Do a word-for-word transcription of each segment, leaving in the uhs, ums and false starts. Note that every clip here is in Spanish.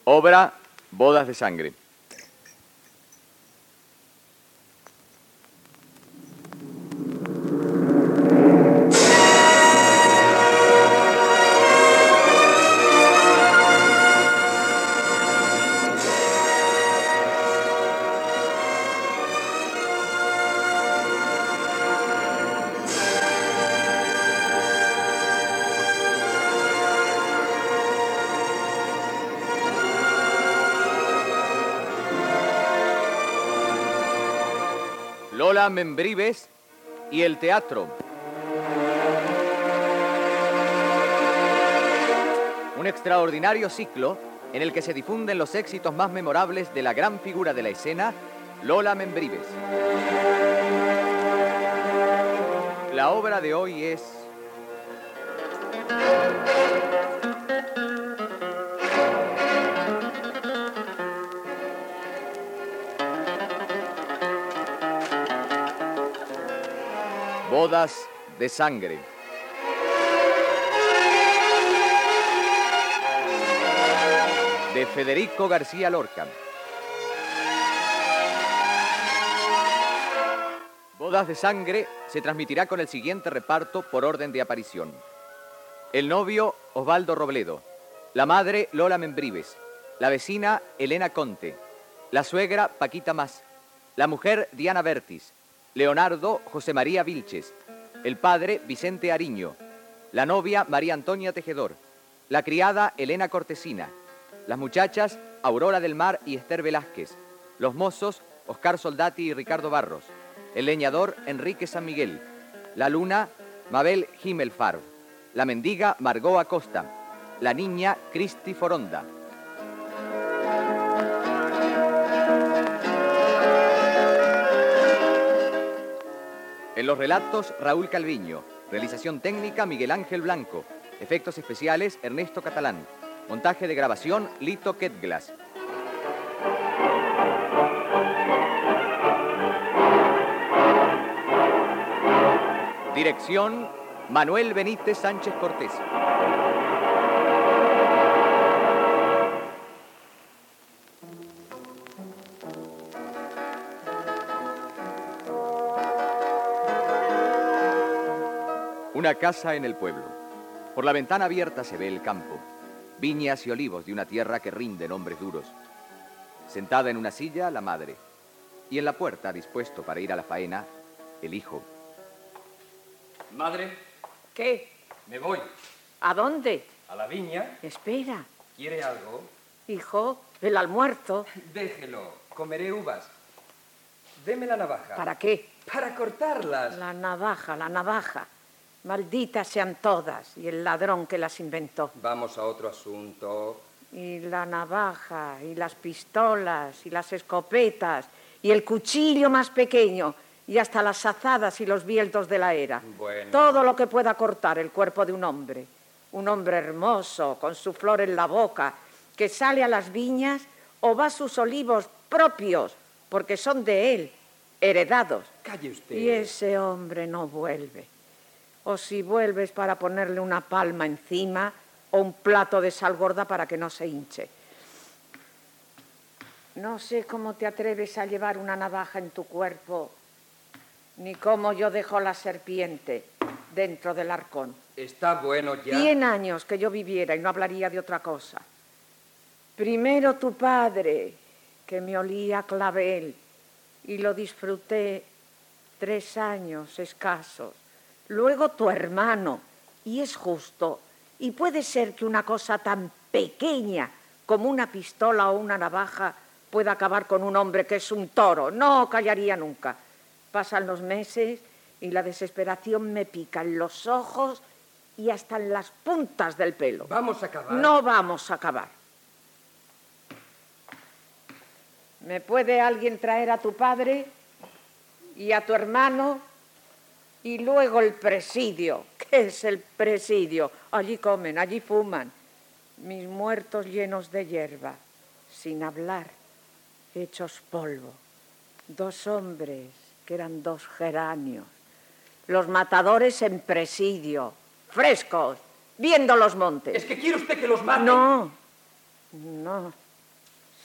Obra Bodas de Sangre. Lola Membrives y el teatro. Un extraordinario ciclo en el que se difunden los éxitos más memorables de la gran figura de la escena, Lola Membrives. La obra de hoy es Bodas de Sangre. De Federico García Lorca. Bodas de Sangre se transmitirá con el siguiente reparto por orden de aparición. El novio, Osvaldo Robledo. La madre, Lola Membrives. La vecina, Elena Conte. La suegra, Paquita Mas. La mujer, Diana Bertis. Leonardo, José María Vilches. El padre, Vicente Ariño. La novia, María Antonia Tejedor. La criada, Elena Cortesina. Las muchachas, Aurora del Mar y Esther Velázquez. Los mozos, Oscar Soldati y Ricardo Barros. El leñador, Enrique San Miguel. La luna, Mabel Himmelfarb. La mendiga, Margot Acosta. La niña, Cristi Foronda. En los relatos, Raúl Calviño. Realización técnica, Miguel Ángel Blanco. Efectos especiales, Ernesto Catalán. Montaje de grabación, Lito Ketglas. Dirección, Manuel Benítez Sánchez Cortés. Una casa en el pueblo. Por la ventana abierta se ve el campo, viñas y olivos de una tierra que rinden hombres duros. Sentada en una silla, la madre. Y en la puerta, dispuesto para ir a la faena, el hijo. Madre. ¿Qué? Me voy. ¿A dónde? A la viña. Espera. ¿Quiere algo? Hijo, el almuerzo. Déjelo. Comeré uvas. Deme la navaja. ¿Para qué? Para cortarlas. La navaja, la navaja. Malditas sean todas y el ladrón que las inventó. Vamos a otro asunto. Y la navaja, y las pistolas, y las escopetas, y el cuchillo más pequeño, y hasta las azadas y los bieldos de la era. Bueno. Todo lo que pueda cortar el cuerpo de un hombre. Un hombre hermoso, con su flor en la boca, que sale a las viñas o va a sus olivos propios, porque son de él, heredados. Calle usted. Y ese hombre no vuelve. O si vuelves para ponerle una palma encima o un plato de sal gorda para que no se hinche. No sé cómo te atreves a llevar una navaja en tu cuerpo, ni cómo yo dejo la serpiente dentro del arcón. Está bueno ya. Cien años que yo viviera y no hablaría de otra cosa. Primero tu padre, que me olía a clavel, y lo disfruté tres años escasos. Luego tu hermano, y es justo, y puede ser que una cosa tan pequeña como una pistola o una navaja pueda acabar con un hombre que es un toro. No callaría nunca. Pasan los meses y la desesperación me pica en los ojos y hasta en las puntas del pelo. ¿Vamos a acabar? No vamos a acabar. ¿Me puede alguien traer a tu padre y a tu hermano? Y luego el presidio. ¿Qué es el presidio? Allí comen, allí fuman. Mis muertos llenos de hierba, sin hablar, hechos polvo. Dos hombres que eran dos geranios. Los matadores en presidio, frescos, viendo los montes. ¿Es que quiere usted que los mate? No, no.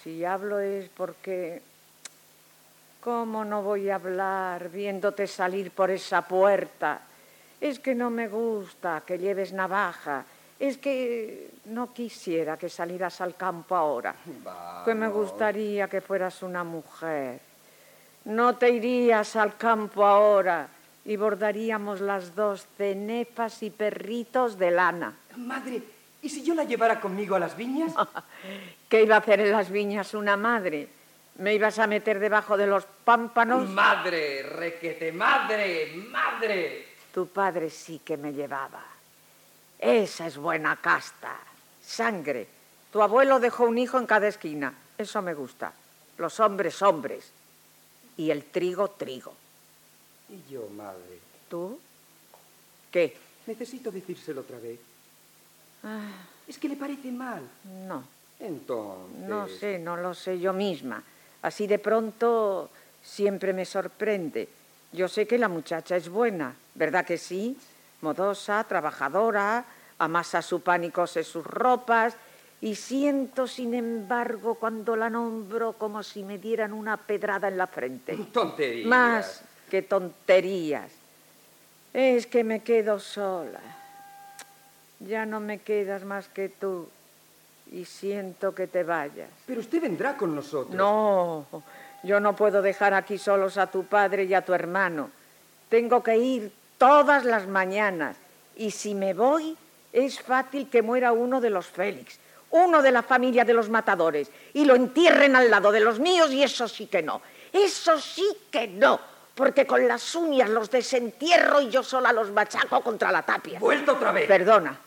si hablo es porque... ¿Cómo no voy a hablar viéndote salir por esa puerta? Es que no me gusta que lleves navaja. Es que no quisiera que salieras al campo ahora. Vamos. Que me gustaría que fueras una mujer. No te irías al campo ahora y bordaríamos las dos cenefas y perritos de lana. Madre, ¿y si yo la llevara conmigo a las viñas? ¿Qué iba a hacer en las viñas una madre? ¿Me ibas a meter debajo de los pámpanos? Madre, requete, madre, madre. Tu padre sí que me llevaba. Esa es buena casta. Sangre. Tu abuelo dejó un hijo en cada esquina. Eso me gusta. Los hombres, hombres. Y el trigo, trigo. ¿Y yo, madre? ¿Tú? ¿Qué? Necesito decírselo otra vez. Ah, Es que le parece mal. no. Entonces... No sé, no lo sé yo misma. Así de pronto siempre me sorprende. Yo sé que la muchacha es buena, ¿verdad que sí? Modosa, trabajadora, amasa su pan y cose sus ropas. Y siento, sin embargo, cuando la nombro como si me dieran una pedrada en la frente. Tonterías. Más que tonterías. Es que me quedo sola. Ya no me quedas más que tú. Y siento que te vayas. Pero usted vendrá con nosotros. No, yo no puedo dejar aquí solos a tu padre y a tu hermano. Tengo que ir todas las mañanas. Y si me voy, es fácil que muera uno de los Félix, uno de la familia de los matadores, y lo entierren al lado de los míos, y eso sí que no. Eso sí que no, porque con las uñas los desentierro y yo sola los machaco contra la tapia. ¡Vuelta otra vez! Perdona.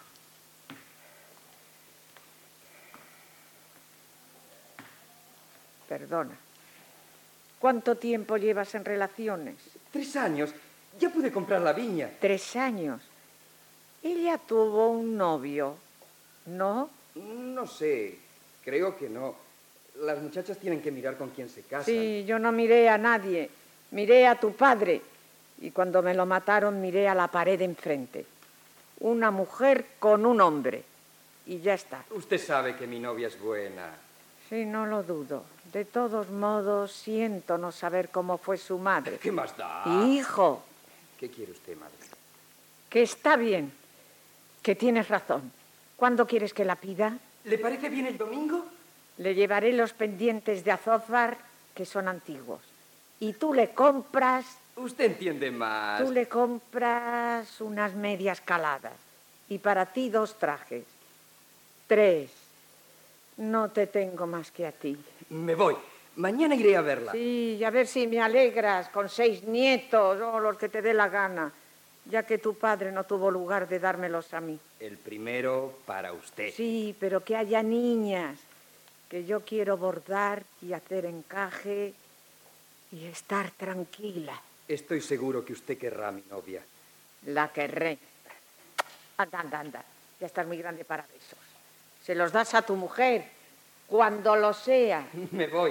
Perdona. ¿Cuánto tiempo llevas en relaciones? Tres años. Ya pude comprar la viña. Tres años. Ella tuvo un novio, ¿no? No sé. Creo que no. Las muchachas tienen que mirar con quién se casan. Sí, yo no miré a nadie. Miré a tu padre. Y cuando me lo mataron, miré a la pared enfrente. Una mujer con un hombre. Y ya está. Usted sabe que mi novia es buena. Sí, no lo dudo. De todos modos, siento no saber cómo fue su madre. ¿Qué más da? Hijo, ¿Qué quiere usted, madre? que está bien, que tienes razón. ¿Cuándo quieres que la pida? ¿Le parece bien el domingo? Le llevaré los pendientes de azófar, que son antiguos. Y tú le compras... Usted entiende más. Tú le compras unas medias caladas. Y para ti dos trajes. Tres. No te tengo más que a ti. Me voy. Mañana iré a verla. Sí, a ver si me alegras con seis nietos o los que te dé la gana, ya que tu padre no tuvo lugar de dármelos a mí. El primero para usted. Sí, pero que haya niñas, que yo quiero bordar y hacer encaje y estar tranquila. Estoy seguro que usted querrá a mi novia. La querré. Anda, anda, anda. Ya estás muy grande para besos. Se los das a tu mujer cuando lo sea. Me voy.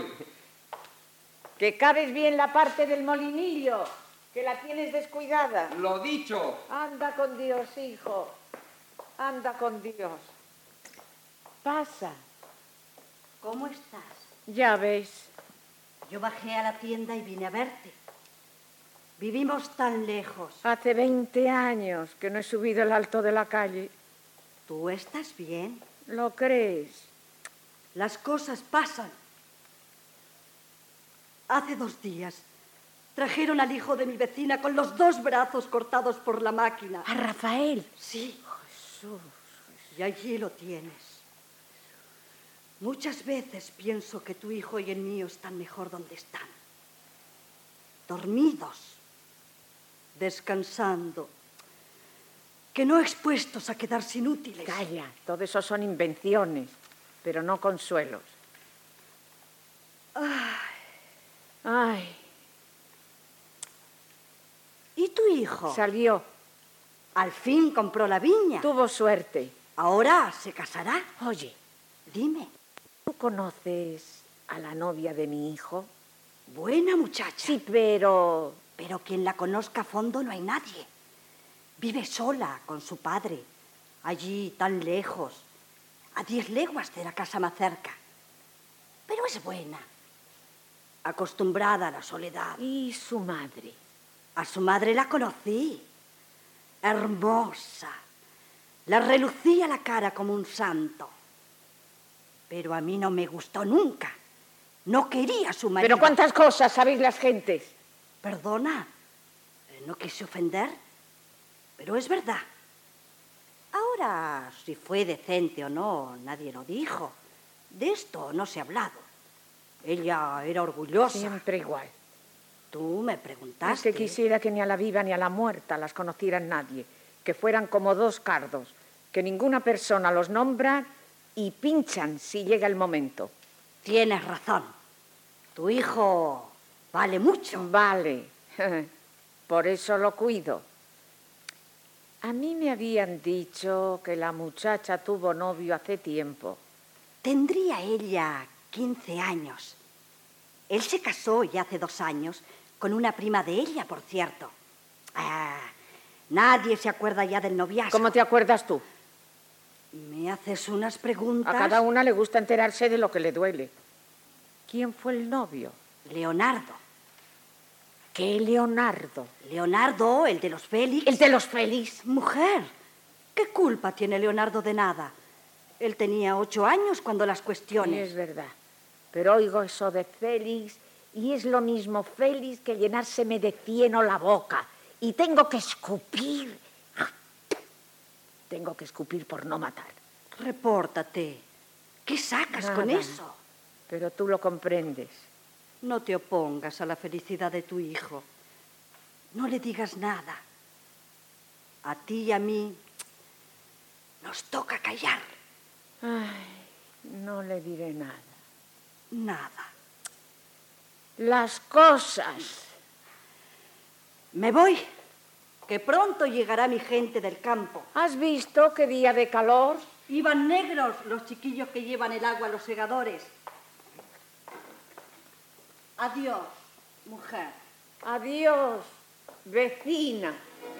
Que cabes bien la parte del molinillo, que la tienes descuidada. Lo dicho. Anda con Dios, hijo. Anda con Dios. Pasa. ¿Cómo estás? Ya ves. Yo bajé a la tienda y vine a verte. Vivimos tan lejos. Hace veinte años que no he subido el alto de la calle. ¿Tú estás bien? ¿Lo crees? Las cosas pasan. Hace dos días trajeron al hijo de mi vecina con los dos brazos cortados por la máquina. ¿A Rafael? Sí. Jesús. Y allí lo tienes. Muchas veces pienso que tu hijo y el mío están mejor donde están. Dormidos, descansando, que no expuestos a quedarse inútiles. Calla, todo eso son invenciones, pero no consuelos. Ay. Ay, ¿Y tu hijo? salió. Al fin compró la viña. Tuvo suerte. ¿Ahora se casará? Oye, Dime. ¿tú conoces a la novia de mi hijo? Buena muchacha. Sí, pero... Pero quien la conozca a fondo no hay nadie. Vive sola con su padre, allí tan lejos, a diez leguas de la casa más cerca. Pero es buena, acostumbrada a la soledad. ¿Y su madre? A su madre la conocí, hermosa, le relucía la cara como un santo. Pero a mí no me gustó nunca, no quería a su marido. ¿Pero cuántas cosas sabéis las gentes? Perdona, no quise ofender, pero es verdad. Ahora, si fue decente o no, nadie lo dijo. De esto no se ha hablado. Ella era orgullosa. Siempre igual. Tú me Es preguntaste. que quisiera que ni a la viva ni a la muerta las conociera nadie, que fueran como dos cardos, que ninguna persona los nombra y pinchan si llega el momento. Tienes razón. Tu hijo vale mucho. Vale, por eso lo cuido. A mí me habían dicho que la muchacha tuvo novio hace tiempo. Tendría ella quince años. Él se casó ya hace dos años con una prima de ella, por cierto. Ah, nadie se acuerda ya del noviazgo. ¿Cómo te acuerdas tú? ¿Me haces unas preguntas? A cada una le gusta enterarse de lo que le duele. ¿Quién fue el novio? Leonardo. ¿Qué Leonardo? Leonardo, el de los Félix. ¿El de los Félix? Mujer, ¿qué culpa tiene Leonardo de nada? Él tenía ocho años cuando las Sí, cuestiones. es verdad. Pero oigo eso de Félix y es lo mismo Félix que llenárseme de cieno la boca. Y tengo que escupir. Tengo que escupir por no matar. Repórtate. ¿Qué sacas Nada. con eso? Pero tú lo comprendes. No te opongas a la felicidad de tu hijo. No le digas nada. A ti y a mí nos toca callar. Ay, no le diré nada. Nada. Las cosas. Me voy, que pronto llegará mi gente del campo. ¿Has visto qué día de calor? Iban negros los chiquillos que llevan el agua a los segadores. Adiós, mujer. Adiós, vecina.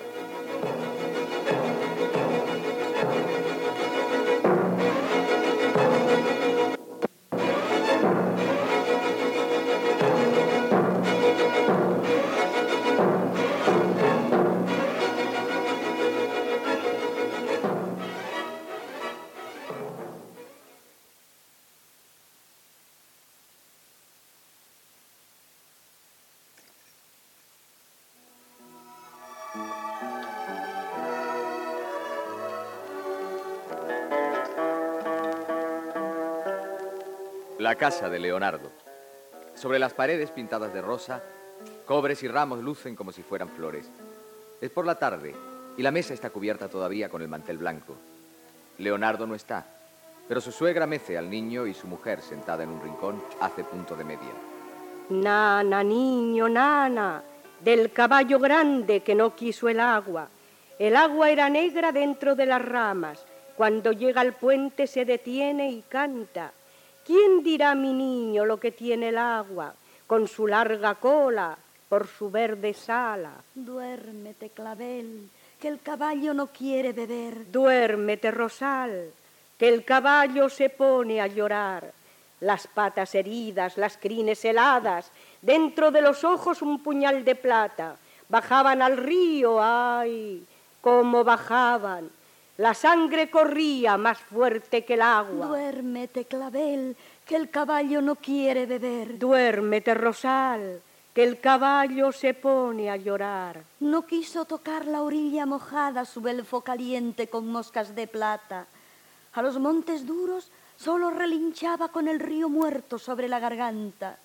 La casa de Leonardo. Sobre las paredes pintadas de rosa, cobres y ramos lucen como si fueran flores. Es por la tarde y la mesa está cubierta todavía con el mantel blanco. Leonardo no está, pero su suegra mece al niño y su mujer, sentada en un rincón, hace punto de media. Nana, niño, nana, del caballo grande que no quiso el agua. El agua era negra dentro de las ramas. Cuando llega al puente se detiene y canta. ¿Quién dirá, mi niño, lo que tiene el agua? Con su larga cola, por su verde sala. Duérmete, clavel, que el caballo no quiere beber. Duérmete, rosal, que el caballo se pone a llorar. Las patas heridas, las crines heladas, dentro de los ojos un puñal de plata. Bajaban al río, ¡ay! ¡Cómo bajaban! La sangre corría más fuerte que el agua. Duérmete, clavel, que el caballo no quiere beber. Duérmete, rosal, que el caballo se pone a llorar. No quiso tocar la orilla mojada, su belfo caliente con moscas de plata. A los montes duros solo relinchaba con el río muerto sobre la garganta.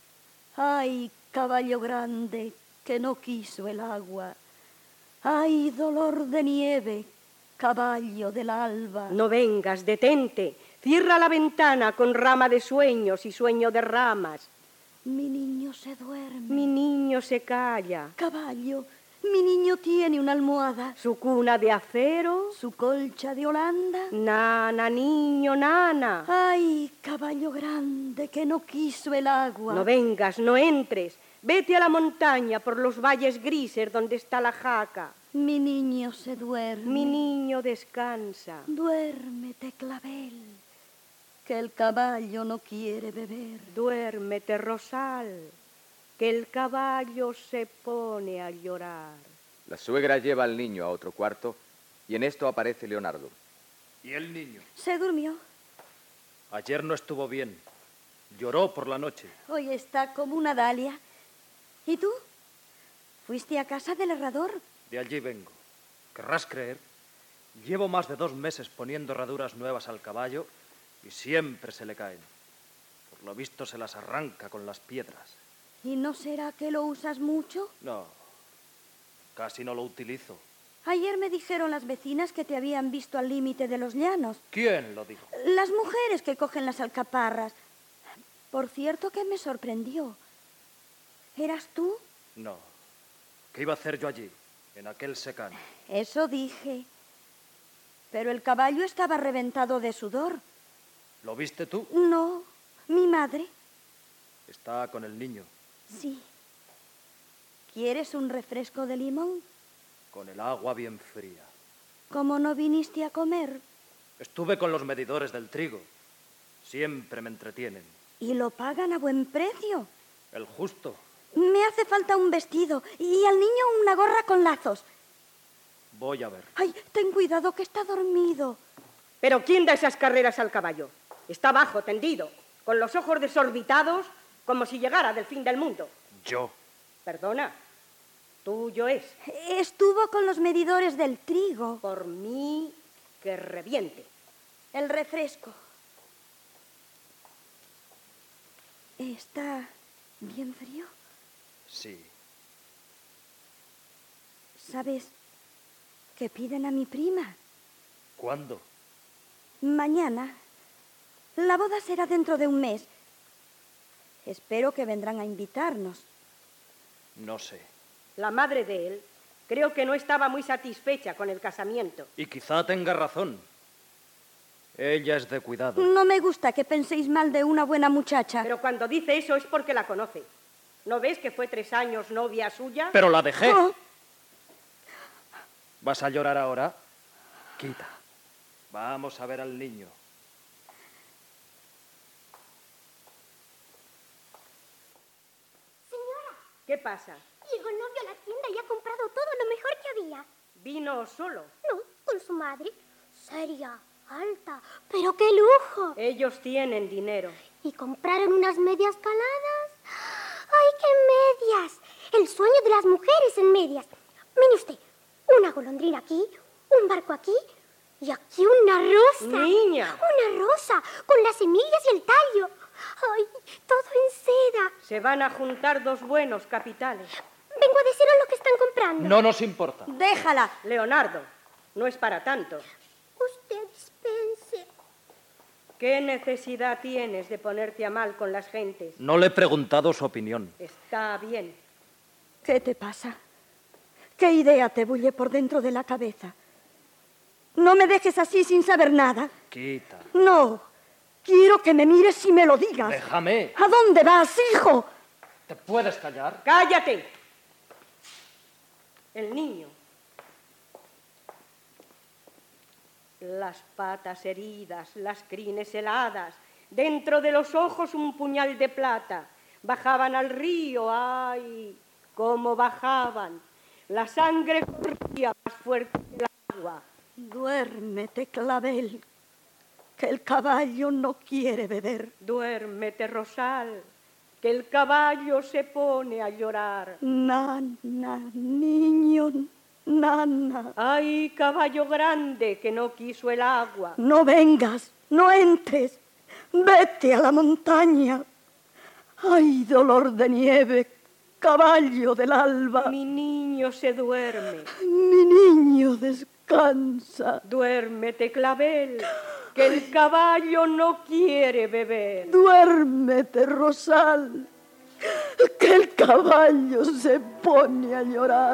Ay, caballo grande, que no quiso el agua. Ay, dolor de nieve, caballo del alba. No vengas, detente, cierra la ventana con rama de sueños y sueño de ramas. Mi niño se duerme. Mi niño se calla. Caballo, mi niño tiene una almohada. Su cuna de acero. Su colcha de Holanda. Nana, niño, nana. Ay, caballo grande, que no quiso el agua. No vengas, no entres. Vete a la montaña por los valles grises donde está la jaca. Mi niño se duerme. Mi niño descansa. Duérmete, clavel, que el caballo no quiere beber. Duérmete, Rosal, que el caballo se pone a llorar. La suegra lleva al niño a otro cuarto y en esto aparece Leonardo. ¿Y el niño? Se durmió. Ayer no estuvo bien. Lloró por la noche. Hoy está como una dalia. ¿Y tú? ¿Fuiste a casa del herrador? De allí vengo. ¿Querrás creer? Llevo más de dos meses poniendo herraduras nuevas al caballo y siempre se le caen. Por lo visto se las arranca con las piedras. ¿Y no será que lo usas mucho? No, casi no lo utilizo. Ayer me dijeron las vecinas que te habían visto al límite de los llanos. ¿Quién lo dijo? Las mujeres que cogen las alcaparras. Por cierto que me sorprendió. ¿Eras tú? No. ¿Qué iba a hacer yo allí, en aquel secano? Eso dije. Pero el caballo estaba reventado de sudor. ¿Lo viste tú? No, mi madre. Está con el niño. Sí. ¿Quieres un refresco de limón? Con el agua bien fría. ¿Cómo no viniste a comer? Estuve con los medidores del trigo. Siempre me entretienen. ¿Y lo pagan a buen precio? El justo. Me hace falta un vestido y al niño una gorra con lazos. Voy a ver. Ay, ten cuidado que está dormido. ¿Pero quién da esas carreras al caballo? Está abajo, tendido, con los ojos desorbitados, como si llegara del fin del mundo. Yo. Perdona, tuyo es. Estuvo con los medidores del trigo. Por mí, que reviente. El refresco. ¿Está bien frío? Sí. ¿Sabes que piden a mi prima? ¿Cuándo? Mañana. La boda será dentro de un mes. Espero que vendrán a invitarnos. No sé. La madre de él creo que no estaba muy satisfecha con el casamiento. Y quizá tenga razón. Ella es de cuidado. No me gusta que penséis mal de una buena muchacha. Pero cuando dice eso es porque la conoce. ¿No ves que fue tres años novia suya? Pero la dejé. Oh. ¿Vas a llorar ahora? Quita. Vamos a ver al niño. Señora, ¿Qué pasa? llegó el novio a la tienda y ha comprado todo lo mejor que había. ¿Vino solo? No, con su madre. Seria, alta, pero qué lujo. Ellos tienen dinero. Y compraron unas medias caladas. ¡Ay, qué medias! El sueño de las mujeres en medias. Mire usted, una golondrina aquí, un barco aquí y aquí una rosa. Niña. Una rosa, con las semillas y el tallo. ¡Ay, todo en seda! Se van a juntar dos buenos capitales. Vengo a deciros lo que están comprando. No nos importa. Déjala. Leonardo, no es para tanto. Usted dispense. ¿Qué necesidad tienes de ponerte a mal con las gentes? No le he preguntado su opinión. Está bien. ¿Qué te pasa? ¿Qué idea te bulle por dentro de la cabeza? No me dejes así sin saber nada. Quita. No. Quiero que me mires y me lo digas. Déjame. ¿A dónde vas, hijo? ¿Te puedes callar? ¡Cállate! El niño. Las patas heridas, las crines heladas, dentro de los ojos un puñal de plata. Bajaban al río, ¡ay! ¡Cómo bajaban! La sangre corría más fuerte que el agua. Duérmete, clavel, que el caballo no quiere beber. Duérmete, Rosal, que el caballo se pone a llorar. Nana, niño, nana. ¡Ay, caballo grande que no quiso el agua! No vengas, no entres. Vete a la montaña. Ay, dolor de nieve, caballo del alba. Mi niño se duerme. Mi niño descansa. Duérmete, clavel, que el caballo no quiere beber. Duérmete, Rosal, que el caballo se pone a llorar.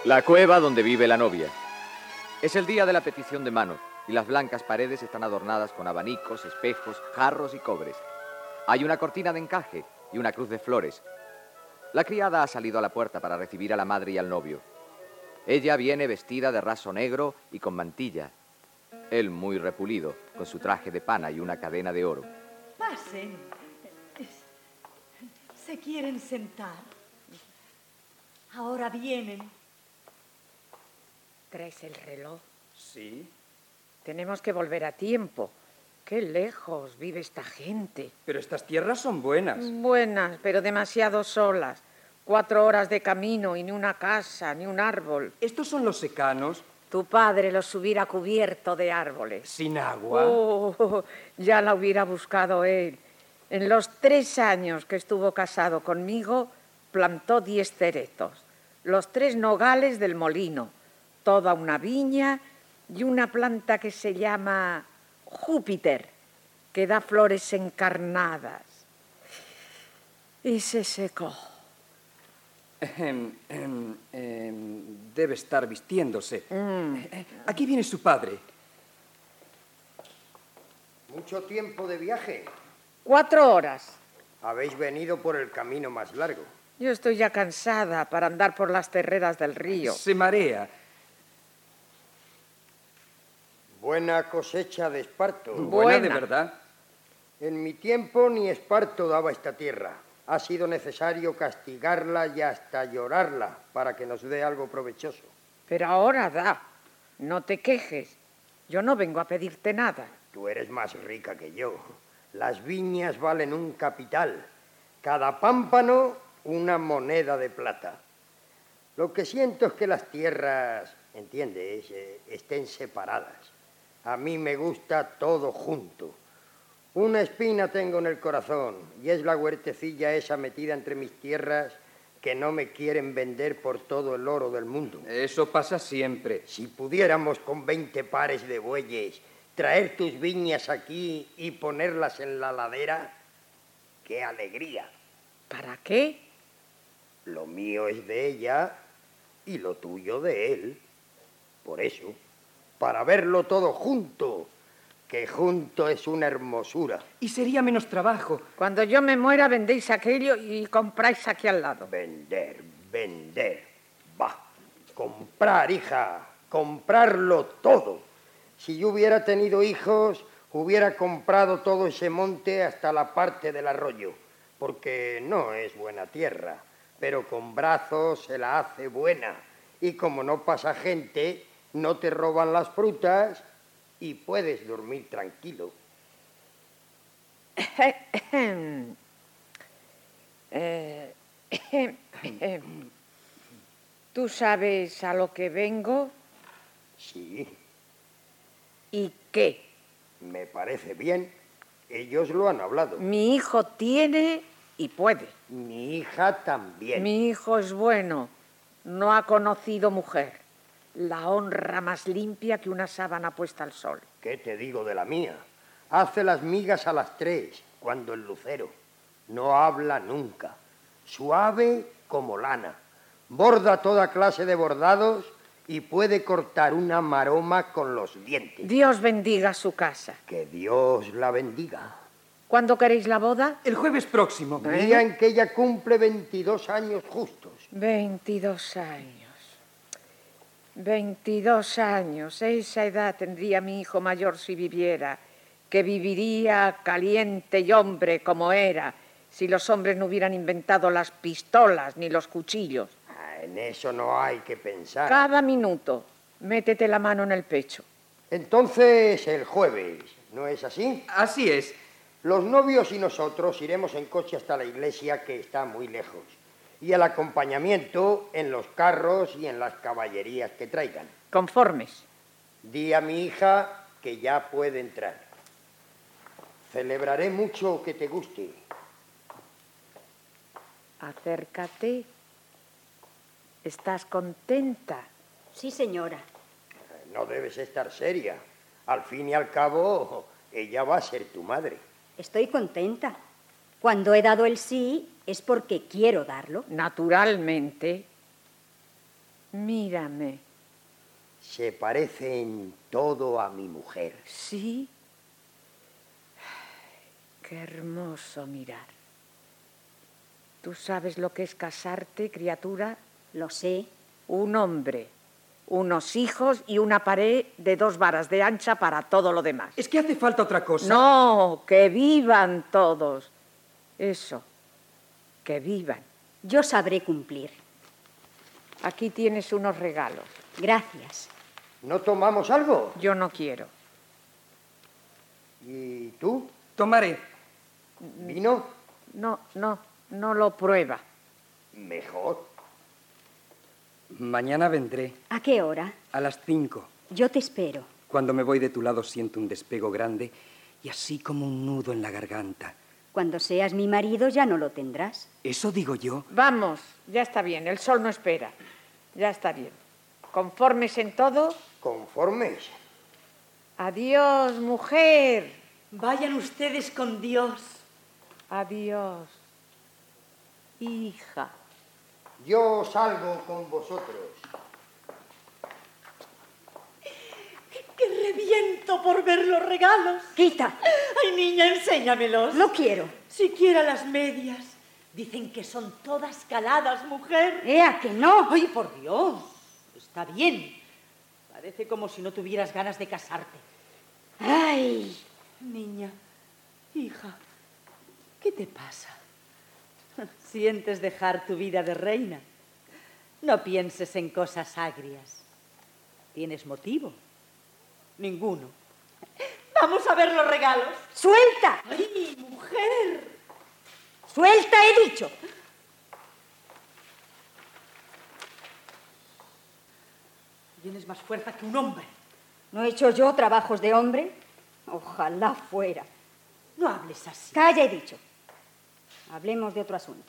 La cueva donde vive la novia. Es el día de la petición de mano y las blancas paredes están adornadas con abanicos, espejos, jarros y cobres. Hay una cortina de encaje y una cruz de flores. La criada ha salido a la puerta para recibir a la madre y al novio. Ella viene vestida de raso negro y con mantilla. Él muy repulido, con su traje de pana y una cadena de oro. Pasen. ¿Se quieren sentar? Ahora vienen. ¿Traes el reloj? Sí, Tenemos que volver a tiempo. Qué lejos vive esta gente. pero estas tierras son buenas. Buenas, pero demasiado solas. Cuatro horas de camino y ni una casa, ni un árbol. Estos son los secanos, Tu padre los hubiera cubierto de árboles. sin agua. Oh, ya la hubiera buscado él. En los tres años que estuvo casado conmigo, plantó diez ceretos, los tres nogales del molino, toda una viña y una planta que se llama Júpiter, que da flores encarnadas. Y se secó. Ejem, em, em, debe estar vistiéndose. Mm. Eh, eh, Aquí viene su padre. Mucho tiempo de viaje. Cuatro horas. Habéis venido por el camino más largo. Yo estoy ya cansada para andar por las terreras del río. Se marea. Buena cosecha de esparto. Buena de Buena. verdad. En mi tiempo ni esparto daba esta tierra. Ha sido necesario castigarla y hasta llorarla para que nos dé algo provechoso. Pero ahora da. No te quejes. Yo no vengo a pedirte nada. Tú eres más rica que yo. Las viñas valen un capital. Cada pámpano una moneda de plata. Lo que siento es que las tierras, ¿entiendes?, eh, estén separadas. A mí me gusta todo junto. Una espina tengo en el corazón y es la huertecilla esa metida entre mis tierras que no me quieren vender por todo el oro del mundo. Eso pasa siempre. Si pudiéramos con veinte pares de bueyes traer tus viñas aquí y ponerlas en la ladera, ¡qué alegría! ¿Para qué? Lo mío es de ella y lo tuyo de él. Por eso, para verlo todo junto, que junto es una hermosura. Y sería menos trabajo. Cuando yo me muera vendéis aquello y compráis aquí al lado. Vender, vender. Va, comprar, hija, comprarlo todo. Si yo hubiera tenido hijos, hubiera comprado todo ese monte hasta la parte del arroyo, porque no es buena tierra, pero con brazos se la hace buena. Y como no pasa gente, no te roban las frutas y puedes dormir tranquilo. Eh, ¿Tú sabes a lo que vengo Sí, y qué? me parece bien. Ellos lo han hablado. Mi hijo tiene y puede. Mi hija también. Mi hijo es bueno, no ha conocido mujer. La honra más limpia que una sábana puesta al sol. ¿Qué te digo de la mía? Hace las migas a las tres, cuando el lucero. No habla nunca. Suave como lana. Borda toda clase de bordados y puede cortar una maroma con los dientes. Dios bendiga su casa. Que Dios la bendiga. ¿Cuándo queréis la boda? El jueves próximo. Día en que ella cumple veintidós años justos. Veintidós años. Veintidós años. Esa edad tendría mi hijo mayor si viviera, que viviría caliente y hombre como era, si los hombres no hubieran inventado las pistolas ni los cuchillos. Ah, en eso no hay que pensar. Cada minuto, métete la mano en el pecho. Entonces, el jueves, ¿no es así? Así es. Los novios y nosotros iremos en coche hasta la iglesia, que está muy lejos, y el acompañamiento en los carros y en las caballerías que traigan. Conformes. Di a mi hija que ya puede entrar. Celebraré mucho que te guste. Acércate. ¿Estás contenta? Sí, señora. No debes estar seria. Al fin y al cabo, ella va a ser tu madre. Estoy contenta. Cuando he dado el sí, es porque quiero darlo. Naturalmente. Mírame. Se parece en todo a mi mujer. ¿Sí? Qué hermoso mirar. ¿Tú sabes lo que es casarte, criatura? Lo sé. Un hombre, unos hijos y una pared de dos varas de ancha para todo lo demás. Es que hace falta otra cosa. No, que vivan todos. Eso, que vivan. Yo sabré cumplir. Aquí tienes unos regalos. Gracias. ¿No tomamos algo? Yo no quiero. ¿Y tú? Tomaré. ¿Vino? No, no, no lo prueba. Mejor. Mañana vendré. ¿A qué hora? A las cinco. Yo te espero. Cuando me voy de tu lado siento un despego grande y así como un nudo en la garganta. Cuando seas mi marido ya no lo tendrás. Eso digo yo. Vamos, ya está bien, el sol no espera. Ya está bien. ¿Conformes en todo? ¿Conformes? Adiós, mujer. Vayan ustedes con Dios. Adiós, hija. Yo salgo con vosotros. ¡Que reviento por ver los regalos! ¡Quita! ¡Ay, niña, enséñamelos! No quiero. Siquiera las medias. Dicen que son todas caladas, mujer. ¡Ea, que no! ¡Ay, por Dios! Está bien. Parece como si no tuvieras ganas de casarte. ¡Ay! Niña, hija, ¿qué te pasa? ¿Sientes dejar tu vida de reina? No pienses en cosas agrias. ¿Tienes motivo? Ninguno. Vamos a ver los regalos. ¡Suelta! ¡Ay, mujer! ¡Suelta, he dicho! Tienes más fuerza que un hombre. ¿No he hecho yo trabajos de hombre? Ojalá fuera. No hables así. Calla, he dicho. Hablemos de otro asunto.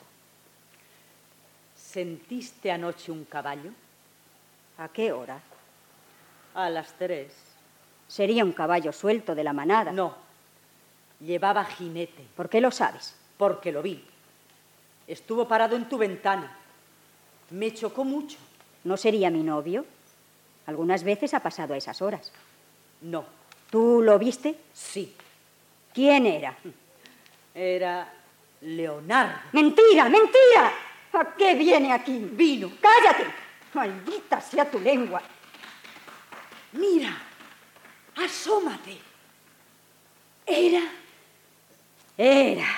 ¿Sentiste anoche un caballo? ¿A qué hora? A las tres. Sería un caballo suelto de la manada. No. Llevaba jinete. ¿Por qué lo sabes? Porque lo vi. Estuvo parado en tu ventana. Me chocó mucho. ¿No sería mi novio? Algunas veces ha pasado a esas horas. No. ¿Tú lo viste? Sí. ¿Quién era? Era Leonardo. ¡Mentira, mentira! ¿A qué viene aquí? Vino. ¡Cállate! ¡Maldita sea tu lengua! Mira, asómate. Era... Era...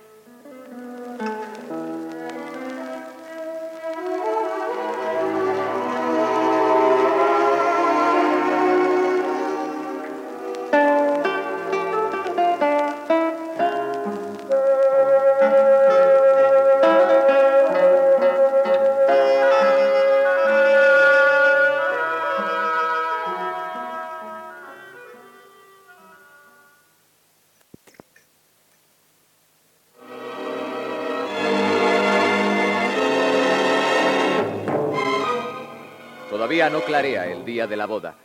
Todavía no clarea el día de la boda.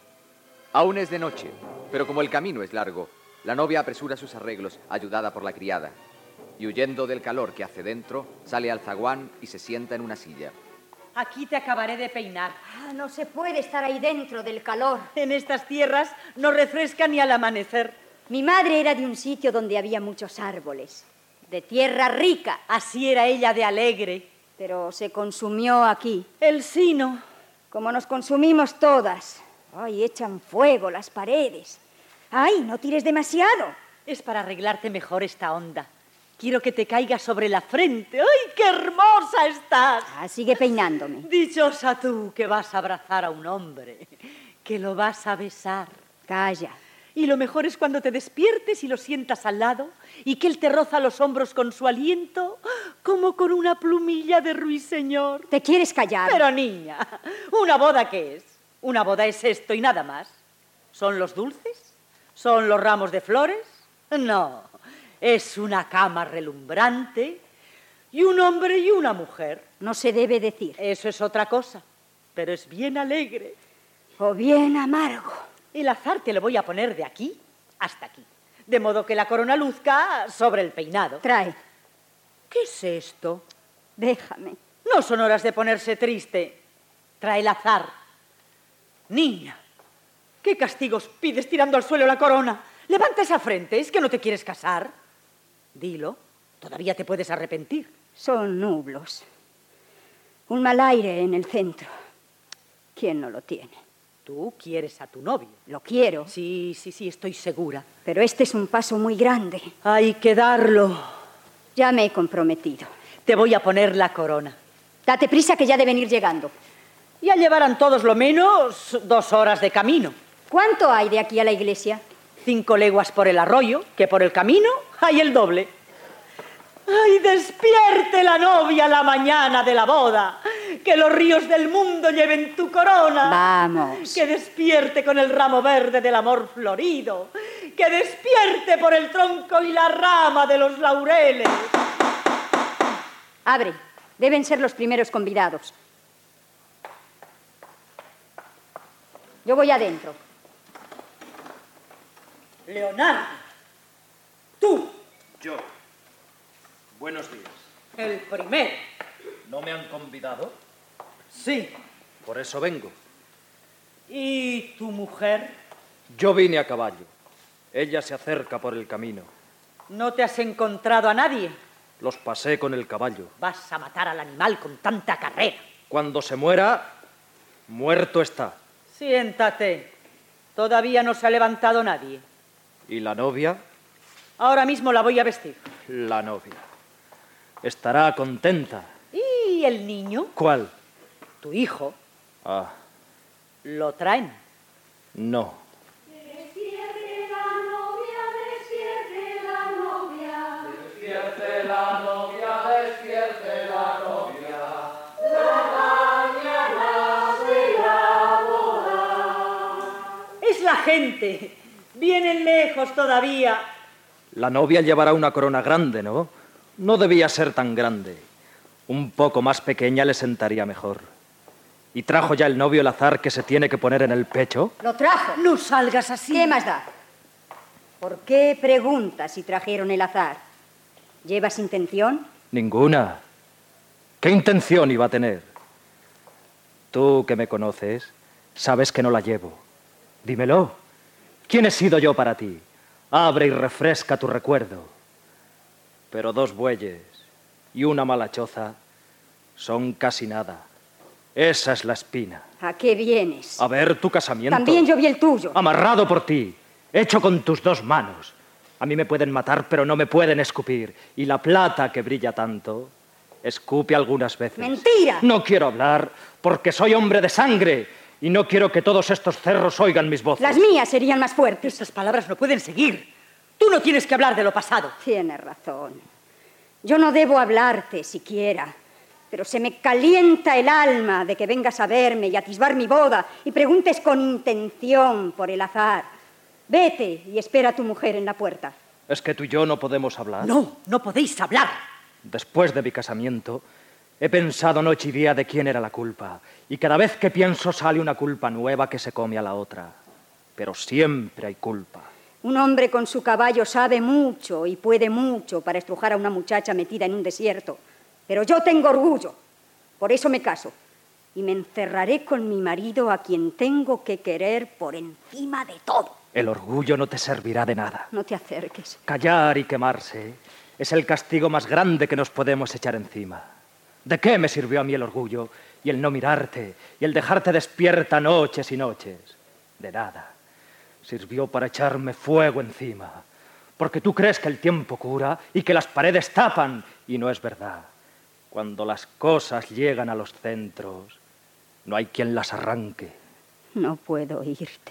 Aún es de noche, pero como el camino es largo, la novia apresura sus arreglos, ayudada por la criada. Y huyendo del calor que hace dentro, sale al zaguán y se sienta en una silla. Aquí te acabaré de peinar. Ah, no se puede estar ahí dentro del calor. En estas tierras no refresca ni al amanecer. Mi madre era de un sitio donde había muchos árboles, de tierra rica. Así era ella de alegre. Pero se consumió aquí. El sino. Como nos consumimos todas. Ay, echan fuego las paredes. Ay, no tires demasiado. Es para arreglarte mejor esta onda. Quiero que te caiga sobre la frente. ¡Ay, qué hermosa estás! Ah, sigue peinándome. Dichosa tú que vas a abrazar a un hombre, que lo vas a besar. Calla. Y lo mejor es cuando te despiertes y lo sientas al lado y que él te roza los hombros con su aliento como con una plumilla de ruiseñor. ¿Te quieres callar? Pero niña, ¿una boda qué es? Una boda es esto y nada más. ¿Son los dulces? ¿Son los ramos de flores? No, es una cama relumbrante y un hombre y una mujer. No se debe decir. Eso es otra cosa, pero es bien alegre. O bien amargo. El azar te lo voy a poner de aquí hasta aquí, de modo que la corona luzca sobre el peinado. Trae. ¿Qué es esto? Déjame. No son horas de ponerse triste. Trae el azar. Niña, ¿qué castigos pides tirando al suelo la corona? Levanta esa frente, ¿es que no te quieres casar? Dilo, todavía te puedes arrepentir. Son nublos. Un mal aire en el centro. ¿Quién no lo tiene? Tú quieres a tu novio. Lo quiero. Sí, sí, sí, estoy segura. Pero este es un paso muy grande. Hay que darlo. Ya me he comprometido. Te voy a poner la corona. Date prisa que ya deben ir llegando. Ya llevarán todos lo menos dos horas de camino. ¿Cuánto hay de aquí a la iglesia? Cinco leguas por el arroyo, que por el camino hay el doble. ¡Ay, despierte la novia la mañana de la boda! ¡Que los ríos del mundo lleven tu corona! ¡Vamos! ¡Que despierte con el ramo verde del amor florido! ¡Que despierte por el tronco y la rama de los laureles! Abre, deben ser los primeros convidados. Yo voy adentro. Leonardo, tú. Yo. Buenos días. El primero. ¿No me han convidado? Sí. Por eso vengo. ¿Y tu mujer? Yo vine a caballo. Ella se acerca por el camino. ¿No te has encontrado a nadie? Los pasé con el caballo. Vas a matar al animal con tanta carrera. Cuando se muera, muerto está. Siéntate. Todavía no se ha levantado nadie. ¿Y la novia? Ahora mismo la voy a vestir. La novia. Estará contenta. ¿Y el niño? ¿Cuál? Tu hijo. Ah, ¿Lo traen? no. Despierte la novia, despierte la novia. Despierte la novia, despierte la novia. La mañana será boda. Es la gente. Vienen lejos todavía. La novia llevará una corona grande, ¿no? No debía ser tan grande. Un poco más pequeña le sentaría mejor. ¿Y trajo ya el novio el azar que se tiene que poner en el pecho? Lo trajo. No salgas así. ¿Qué más da? ¿Por qué preguntas si trajeron el azar? ¿Llevas intención? Ninguna. ¿Qué intención iba a tener? Tú que me conoces, sabes que no la llevo. Dímelo. ¿Quién he sido yo para ti? Abre y refresca tu recuerdo. Pero dos bueyes y una mala choza son casi nada. Esa es la espina. ¿A qué vienes? A ver tu casamiento. También yo vi el tuyo. Amarrado por ti, hecho con tus dos manos. A mí me pueden matar, pero no me pueden escupir. Y la plata que brilla tanto, escupe algunas veces. ¡Mentira! No quiero hablar porque soy hombre de sangre y no quiero que todos estos cerros oigan mis voces. Las mías serían más fuertes. Estas palabras no pueden seguir. Tú no tienes que hablar de lo pasado. Tienes razón. Yo no debo hablarte siquiera, pero se me calienta el alma de que vengas a verme y atisbar mi boda y preguntes con intención por el azar. Vete y espera a tu mujer en la puerta. ¿Es que tú y yo no podemos hablar? No, no podéis hablar. Después de mi casamiento, he pensado noche y día de quién era la culpa. Y cada vez que pienso sale una culpa nueva que se come a la otra. Pero siempre hay culpa. Un hombre con su caballo sabe mucho y puede mucho para estrujar a una muchacha metida en un desierto. Pero yo tengo orgullo. Por eso me caso. Y me encerraré con mi marido a quien tengo que querer por encima de todo. El orgullo no te servirá de nada. No te acerques. Callar y quemarse es el castigo más grande que nos podemos echar encima. ¿De qué me sirvió a mí el orgullo y el no mirarte y el dejarte despierta noches y noches? De nada. Sirvió para echarme fuego encima. Porque tú crees que el tiempo cura y que las paredes tapan. Y no es verdad. Cuando las cosas llegan a los centros, no hay quien las arranque. No puedo oírte.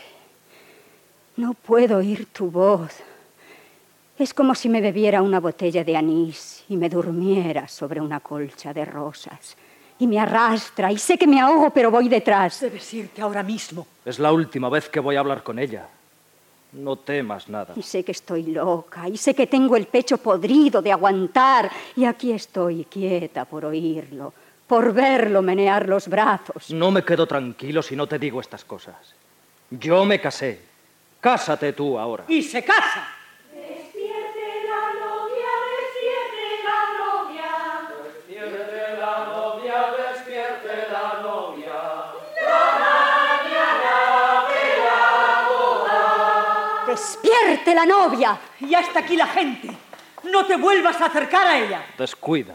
No puedo oír tu voz. Es como si me bebiera una botella de anís y me durmiera sobre una colcha de rosas. Y me arrastra y sé que me ahogo, pero voy detrás. Debes irte ahora mismo. Es la última vez que voy a hablar con ella. No temas nada. Y sé que estoy loca, y sé que tengo el pecho podrido de aguantar, y aquí estoy quieta por oírlo, por verlo menear los brazos. No me quedo tranquilo si no te digo estas cosas. Yo me casé. Cásate tú ahora. Y se casa. Despierte la novia, despierte la novia. Despierte la novia, despierte la novia. despierte la novia. Y hasta aquí la gente. No te vuelvas a acercar a ella. Descuida.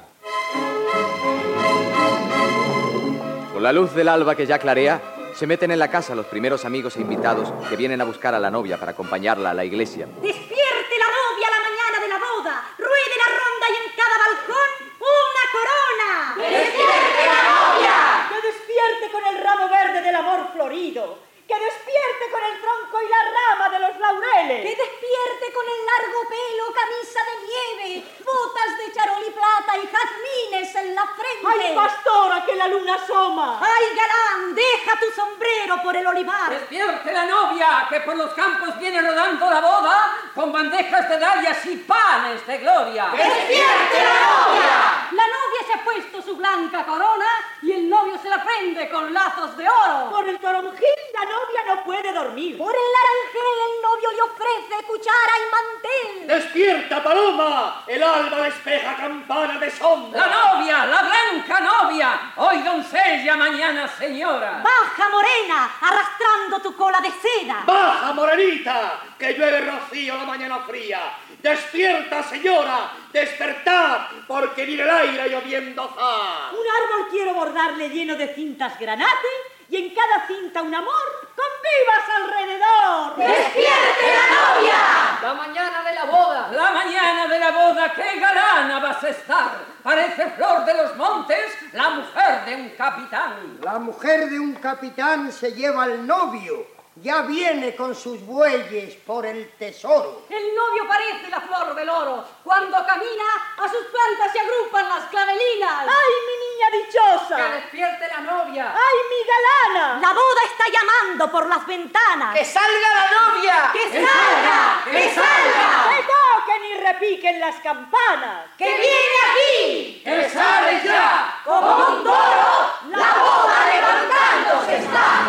Con la luz del alba que ya clarea, se meten en la casa los primeros amigos e invitados que vienen a buscar a la novia para acompañarla a la iglesia. Despierte la novia la mañana de la boda. Ruede la ronda y en cada balcón una corona. ¡Que despierte la novia! Que despierte con el ramo verde del amor florido. Que despierte con el tronco y la rama de los laureles. Que despierte con el largo pelo, camisa de nieve, botas de charol y plata y jazmines en la frente. ¡Ay, pastora, que la luna asoma! ¡Ay, galán, deja tu sombrero por el olivar! ¡Despierte la novia, que por los campos viene rodando la boda con bandejas de dalias y panes de gloria! ¡Despierte la novia! La novia se ha puesto su blanca corona y el novio se la prende con lazos de oro. Por el toronjil la novia no puede dormir. Por el naranjel el novio le ofrece cuchara y mantel. ¡Despierta, paloma! El alba despeja campana de sombra. ¡La novia, la blanca novia! Hoy doncella, mañana señora. Baja, morena, arrastrando tu cola de seda. ¡Baja, morenita! Que llueve rocío la mañana fría. ¡Despierta, señora! ¡Despertad! Porque viene el aire lloviendo zar. Un árbol quiero bordarle lleno de cintas granate y en cada cinta un amor con vivas alrededor. ¡Despierte la novia! La mañana de la boda. La mañana de la boda, qué galana vas a estar. Parece flor de los montes, la mujer de un capitán. La mujer de un capitán se lleva al novio. Ya viene con sus bueyes por el tesoro. El novio parece la flor del oro. Cuando camina, a sus plantas se agrupan las clavelinas. ¡Ay, mi niña dichosa! ¡Que despierte la novia! ¡Ay, mi galana! La boda está llamando por las ventanas. ¡Que salga la novia! ¡Que salga! ¡Que salga! ¡Que toquen y repiquen las campanas! ¡Que viene aquí! ¡Que sale ya! Como un toro, la boda levantándose está.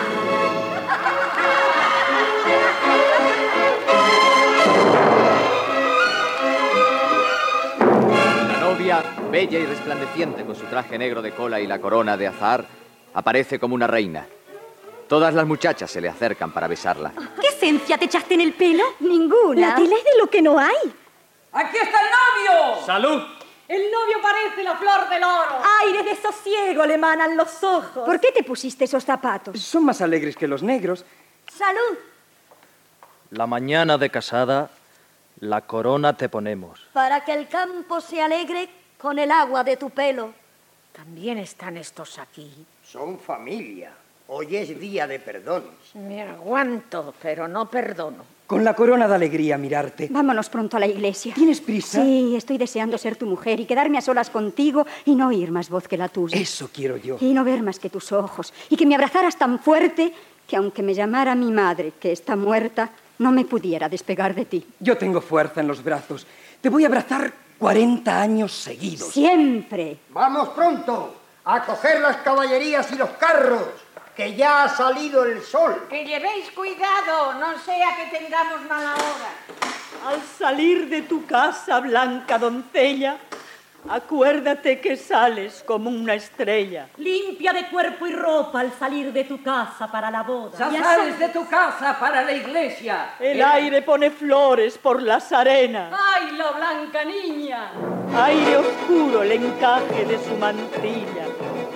La novia, bella y resplandeciente con su traje negro de cola y la corona de azahar, aparece como una reina. Todas las muchachas se le acercan para besarla. ¿Qué esencia te echaste en el pelo? Ninguna. La tela es de lo que no hay. ¡Aquí está el novio! ¡Salud! El novio parece la flor del oro. Aires de sosiego le emanan los ojos. ¿Por qué te pusiste esos zapatos? Son más alegres que los negros. ¡Salud! La mañana de casada, la corona te ponemos. Para que el campo se alegre con el agua de tu pelo. También están estos aquí. Son familia. Hoy es día de perdones. Me aguanto, pero no perdono. Con la corona de alegría mirarte. Vámonos pronto a la iglesia. ¿Tienes prisa? Sí, estoy deseando ser tu mujer y quedarme a solas contigo y no oír más voz que la tuya. Eso quiero yo. Y no ver más que tus ojos. Y que me abrazaras tan fuerte que aunque me llamara mi madre, que está muerta, no me pudiera despegar de ti. Yo tengo fuerza en los brazos. Te voy a abrazar cuarenta años seguidos. Siempre. Vamos pronto a coger las caballerías y los carros, que ya ha salido el sol. Que llevéis cuidado, no sea que tengamos mala hora. Al salir de tu casa, blanca doncella, acuérdate que sales como una estrella. Limpia de cuerpo y ropa al salir de tu casa para la boda. Ya sales de tu casa para la iglesia. El aire pone flores por las arenas. ¡Ay, la blanca niña! Aire oscuro el encaje de su mantilla.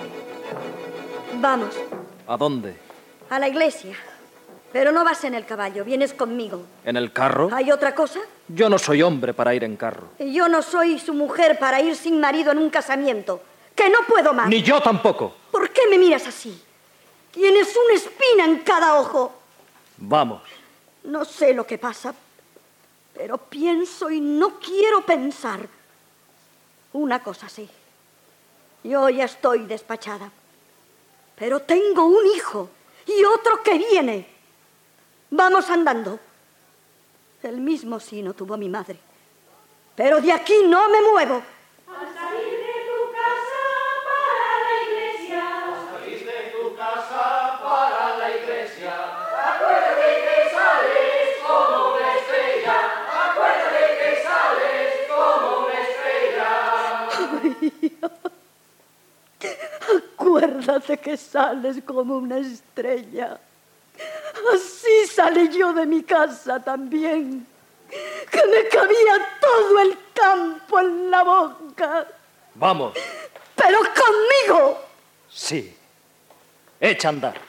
Vamos, ¿A dónde? a la iglesia. Pero no vas en el caballo, vienes conmigo. ¿En el carro? ¿Hay otra cosa? Yo no soy hombre para ir en carro. Y yo no soy su mujer para ir sin marido en un casamiento. ¡Que no puedo más! Ni yo tampoco. ¿Por qué me miras así? Tienes una espina en cada ojo. Vamos. No sé lo que pasa, pero pienso y no quiero pensar. Una cosa sí. Yo ya estoy despachada. Pero tengo un hijo y otro que viene. Vamos andando. El mismo sino tuvo mi madre. Pero de aquí no me muevo. Al salir de tu casa para la iglesia. Salís de tu casa para la iglesia. Acuérdate que sales como una estrella. Acuérdate que sales como una estrella. Acuérdate que sales como una estrella. Así salí yo de mi casa también. que me cabía todo el campo en la boca. Vamos. Pero conmigo. Sí. Echa a andar.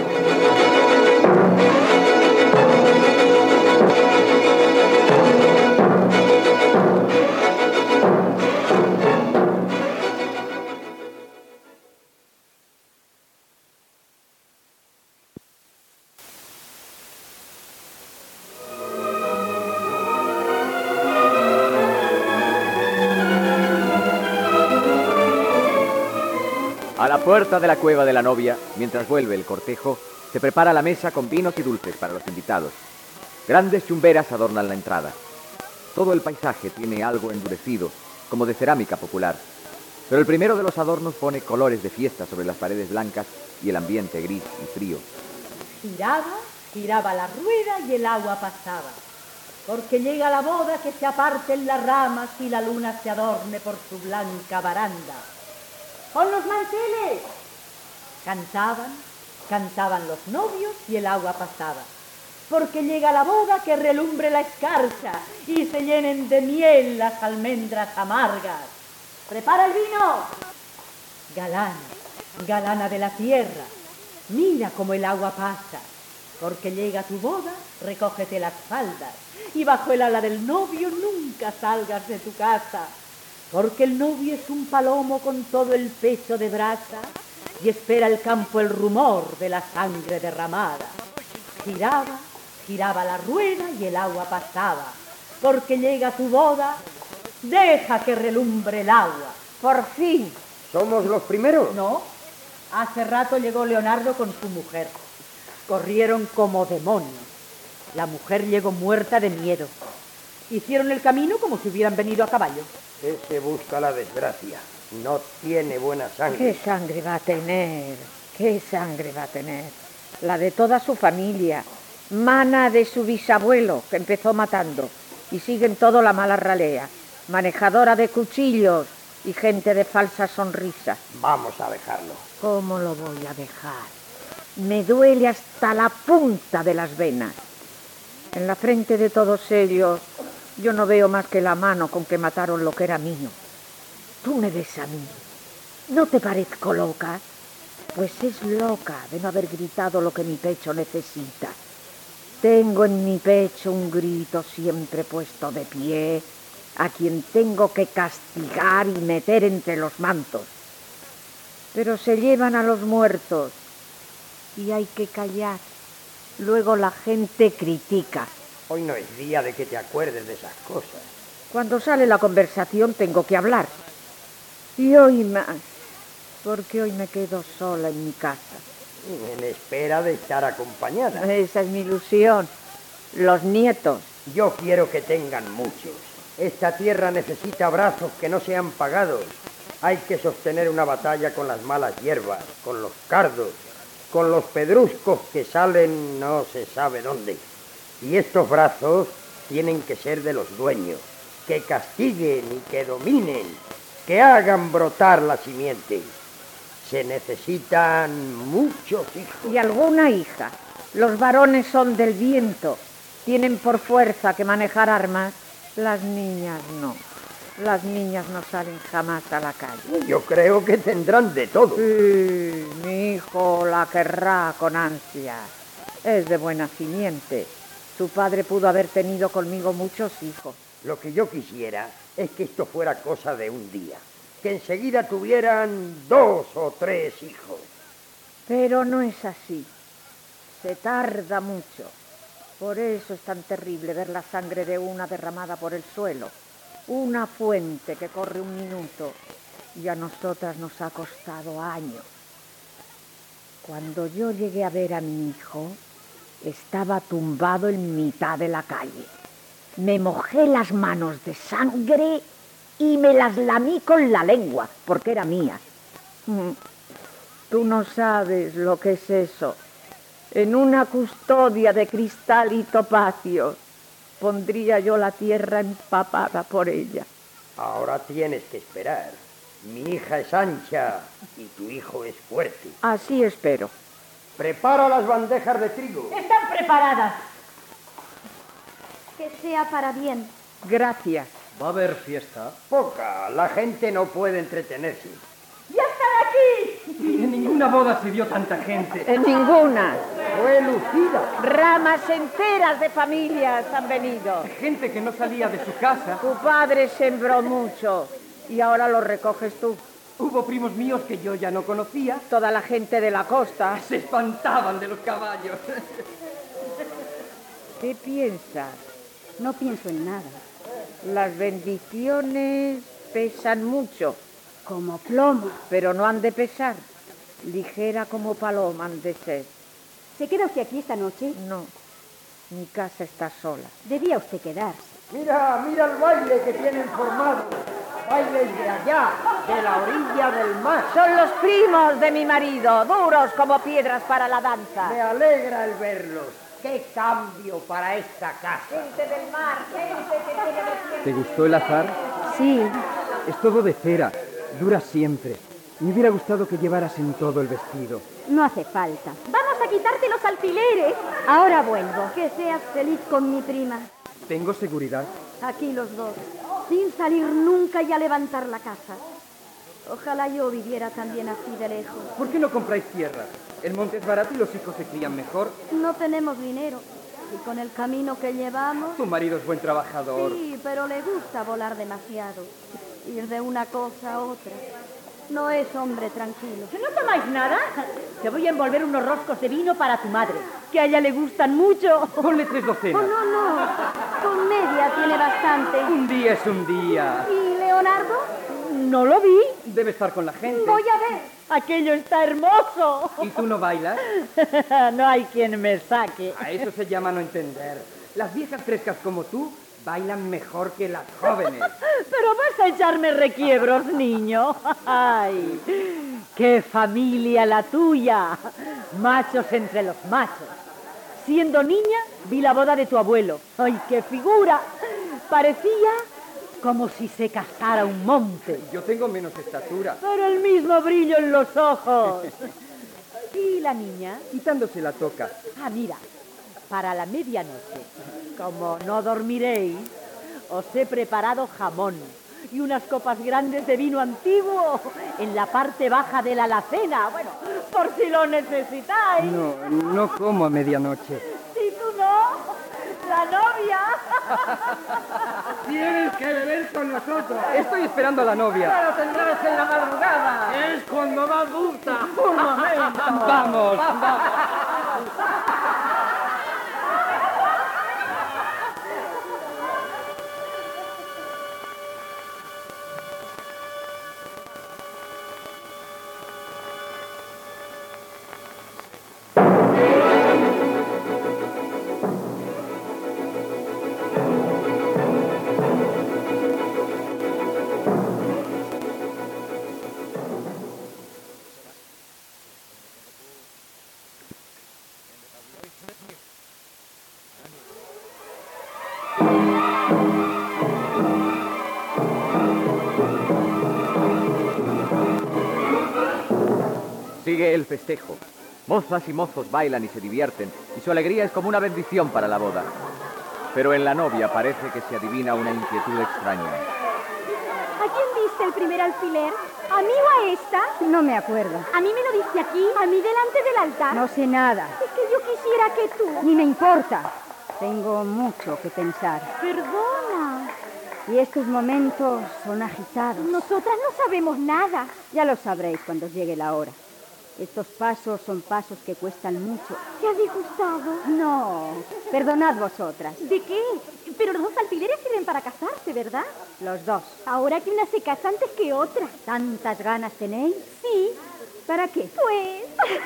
A la puerta de la cueva de la novia, mientras vuelve el cortejo, se prepara la mesa con vinos y dulces para los invitados. Grandes chumberas adornan la entrada. Todo el paisaje tiene algo endurecido, como de cerámica popular. Pero el primero de los adornos pone colores de fiesta sobre las paredes blancas y el ambiente gris y frío. Giraba, giraba la rueda y el agua pasaba. Porque llega la boda que se aparten las ramas y la luna se adorne por su blanca baranda. ¡Con los manteles! Cantaban, cantaban los novios y el agua pasaba. Porque llega la boda que relumbre la escarcha y se llenen de miel las almendras amargas. ¡Prepara el vino! Galana, galana de la tierra, mira cómo el agua pasa. Porque llega tu boda, recógete las faldas y bajo el ala del novio nunca salgas de tu casa. Porque el novio es un palomo con todo el pecho de brasa y espera el campo el rumor de la sangre derramada. Giraba, giraba la rueda y el agua pasaba. Porque llega tu boda, deja que relumbre el agua. Por fin. ¿Somos los primeros? No, hace rato llegó Leonardo con su mujer. Corrieron como demonios. La mujer llegó muerta de miedo. Hicieron el camino como si hubieran venido a caballo. Ese busca la desgracia. No tiene buena sangre. ¿Qué sangre va a tener? ¿Qué sangre va a tener? La de toda su familia. Mana de su bisabuelo, que empezó matando. Y siguen todo la mala ralea. Manejadora de cuchillos y gente de falsa sonrisa. Vamos a dejarlo. ¿Cómo lo voy a dejar? Me duele hasta la punta de las venas. En la frente de todos ellos yo no veo más que la mano con que mataron lo que era mío. Tú me ves a mí. ¿No te parezco loca? Pues es loca de no haber gritado lo que mi pecho necesita. Tengo en mi pecho un grito siempre puesto de pie, a quien tengo que castigar y meter entre los mantos. Pero se llevan a los muertos y hay que callar. Luego la gente critica. Hoy no es día de que te acuerdes de esas cosas. Cuando sale la conversación tengo que hablar. Y hoy más, porque hoy me quedo sola en mi casa. En espera de estar acompañada. Esa es mi ilusión. Los nietos. Yo quiero que tengan muchos. Esta tierra necesita brazos que no sean pagados. Hay que sostener una batalla con las malas hierbas, con los cardos, con los pedruscos que salen no se sabe dónde. Y estos brazos tienen que ser de los dueños, que castiguen y que dominen, que hagan brotar la simiente. Se necesitan muchos hijos. Y alguna hija. Los varones son del viento, tienen por fuerza que manejar armas. Las niñas no. Las niñas no salen jamás a la calle. Yo creo que tendrán de todo. Sí, mi hijo la querrá con ansia. Es de buena simiente. Su padre pudo haber tenido conmigo muchos hijos. Lo que yo quisiera es que esto fuera cosa de un día. Que enseguida tuvieran dos o tres hijos. Pero no es así. Se tarda mucho. Por eso es tan terrible ver la sangre de una derramada por el suelo. Una fuente que corre un minuto y a nosotras nos ha costado años. Cuando yo llegué a ver a mi hijo, estaba tumbado en mitad de la calle. Me mojé las manos de sangre y me las lamí con la lengua, porque era mía. Tú no sabes lo que es eso. En una custodia de cristal y topacio pondría yo la tierra empapada por ella. Ahora tienes que esperar. Mi hija es ancha y tu hijo es fuerte. Así espero. Prepara las bandejas de trigo. Están preparadas. Que sea para bien. Gracias. ¿Va a haber fiesta? Poca, la gente no puede entretenerse. ¡Ya están aquí! En ninguna boda se vio tanta gente. En ninguna. Fue lucida. Ramas enteras de familias han venido. Gente que no salía de su casa. Tu padre sembró mucho y ahora lo recoges tú. Hubo primos míos que yo ya no conocía. Toda la gente de la costa. Se espantaban de los caballos. ¿Qué piensas? No pienso en nada. Las bendiciones pesan mucho. Como plomo. Pero no han de pesar. Ligera como paloma han de ser. ¿Se queda usted aquí esta noche? No, mi casa está sola. Debía usted quedarse. Mira, mira el baile que tienen formado. Bailes de allá, de la orilla del mar. Son los primos de mi marido, duros como piedras para la danza. Me alegra el verlos. ¡Qué cambio para esta casa! Gente del mar, gente que tiene de ¿Te gustó el azar? Sí. Es todo de cera, dura siempre. Me hubiera gustado que llevaras en todo el vestido. No hace falta. Vamos a quitarte los alfileres. Ahora vuelvo. Que seas feliz con mi prima. Tengo seguridad. Aquí los dos. Sin salir nunca y a levantar la casa. Ojalá yo viviera también así de lejos. ¿Por qué no compráis tierra? El monte es barato y los hijos se crían mejor. No tenemos dinero. Y con el camino que llevamos... Tu marido es buen trabajador. Sí, pero le gusta volar demasiado. Ir de una cosa a otra. No es hombre tranquilo. ¿No tomáis nada? Te voy a envolver unos roscos de vino para tu madre, que a ella le gustan mucho. Ponle tres Oh, docenas. no, no. Con media tiene bastante. Un día es un día. ¿Y Leonardo? No lo vi. Debe estar con la gente. Voy a ver. Aquello está hermoso. ¿Y tú no bailas? No hay quien me saque. A eso se llama no entender. Las viejas frescas como tú bailan mejor que las jóvenes. Pero vas a echarme requiebros, niño. Ay, qué familia la tuya. Machos entre los machos. Siendo niña, vi la boda de tu abuelo. Ay, qué figura. Parecía como si se casara un monte. Yo tengo menos estatura. Pero el mismo brillo en los ojos. ¿Y la niña? Quitándose la toca. Ah, mira, para la medianoche, como no dormiréis, os he preparado jamón y unas copas grandes de vino antiguo en la parte baja de la alacena. Bueno, por si lo necesitáis. No, no como a medianoche. Si tú no, la novia. Tienes que beber con nosotros. Estoy esperando a la novia. Ya lo tendrás en la madrugada. Es cuando más gusta. Un momento. Vamos, vamos. Sigue el festejo. Mozas y mozos bailan y se divierten, y su alegría es como una bendición para la boda. Pero en la novia parece que se adivina una inquietud extraña. ¿A quién diste el primer alfiler? ¿A mí o a esta? No me acuerdo. ¿A mí me lo diste aquí? ¿A mí delante del altar? No sé nada. Es que yo quisiera que tú... Ni me importa. Tengo mucho que pensar. Perdona. Y estos momentos son agitados. Nosotras no sabemos nada. Ya lo sabréis cuando llegue la hora. Estos pasos son pasos que cuestan mucho. ¿Te ha disgustado? No, perdonad vosotras. ¿De qué? Pero los dos alfileres sirven para casarse, ¿verdad? Los dos. Ahora que una se casa antes que otra. ¿Tantas ganas tenéis? Sí. ¿Para qué? Pues...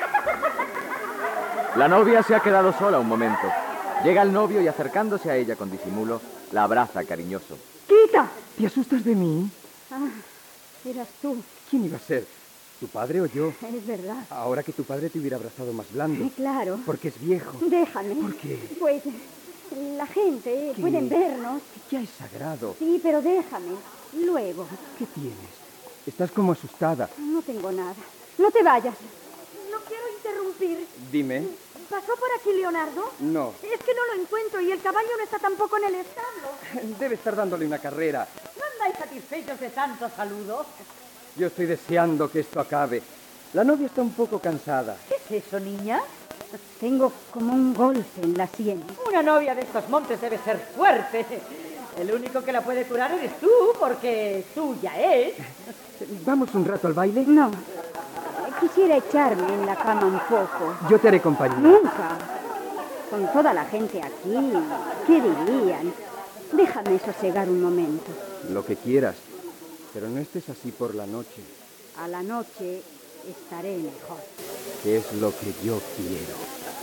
La novia se ha quedado sola un momento. Llega el novio y acercándose a ella con disimulo, la abraza cariñoso. ¡Quita! ¿Te asustas de mí? Ah, eras tú. ¿Quién iba a ser? ¿Tu padre o yo? Es verdad. Ahora que tu padre te hubiera abrazado más blando. Sí, claro. Porque es viejo. Déjame. ¿Por qué? Pues la gente, ¿Qué? pueden vernos. Ya es sagrado. Sí, pero déjame. Luego. ¿Qué tienes? Estás como asustada. No tengo nada. No te vayas. No quiero interrumpir. Dime. ¿Pasó por aquí Leonardo? No. Es que no lo encuentro y el caballo no está tampoco en el establo. Debe estar dándole una carrera. ¿No andáis satisfechos de tantos saludos? Yo estoy deseando que esto acabe. La novia está un poco cansada. ¿Qué es eso, niña? Tengo como un golpe en la sien. Una novia de estos montes debe ser fuerte. El único que la puede curar eres tú, porque tuya es. ¿Vamos un rato al baile? No. Quisiera echarme en la cama un poco. Yo te haré compañía. Nunca. Con toda la gente aquí, ¿qué dirían? Déjame sosegar un momento. Lo que quieras, pero no estés así por la noche. A la noche estaré mejor. Que es lo que yo quiero.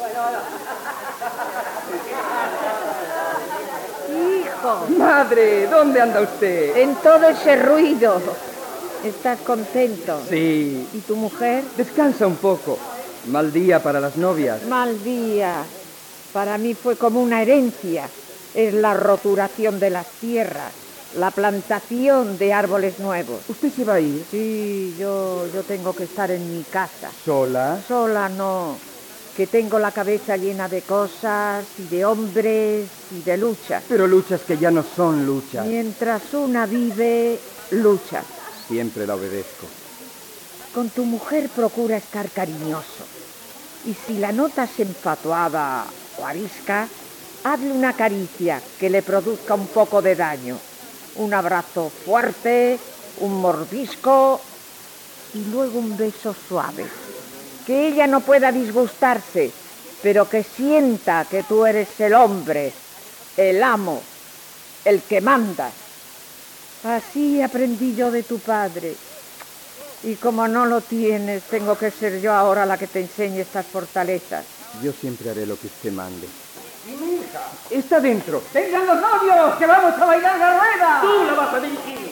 Hijo. Madre, ¿dónde anda usted? En todo ese ruido. ¿Estás contento? Sí. ¿Y tu mujer? Descansa un poco. Mal día para las novias. Mal día. Para mí fue como una herencia. Es la roturación de las tierras, la plantación de árboles nuevos. ¿Usted se va a ir? Sí, yo, yo tengo que estar en mi casa. ¿Sola? Sola no, que tengo la cabeza llena de cosas y de hombres y de luchas. Pero luchas que ya no son luchas. Mientras una vive, lucha. Siempre la obedezco. Con tu mujer procura estar cariñoso. Y si la notas enfatuada o arisca, hazle una caricia que le produzca un poco de daño. Un abrazo fuerte, un mordisco y luego un beso suave. Que ella no pueda disgustarse, pero que sienta que tú eres el hombre, el amo, el que manda. Así aprendí yo de tu padre. Y como no lo tienes, tengo que ser yo ahora la que te enseñe estas fortalezas. Yo siempre haré lo que usted mande. ¿Y mi hija? Está dentro. ¡Vengan los novios, que vamos a bailar la rueda! Tú la vas a dirigir.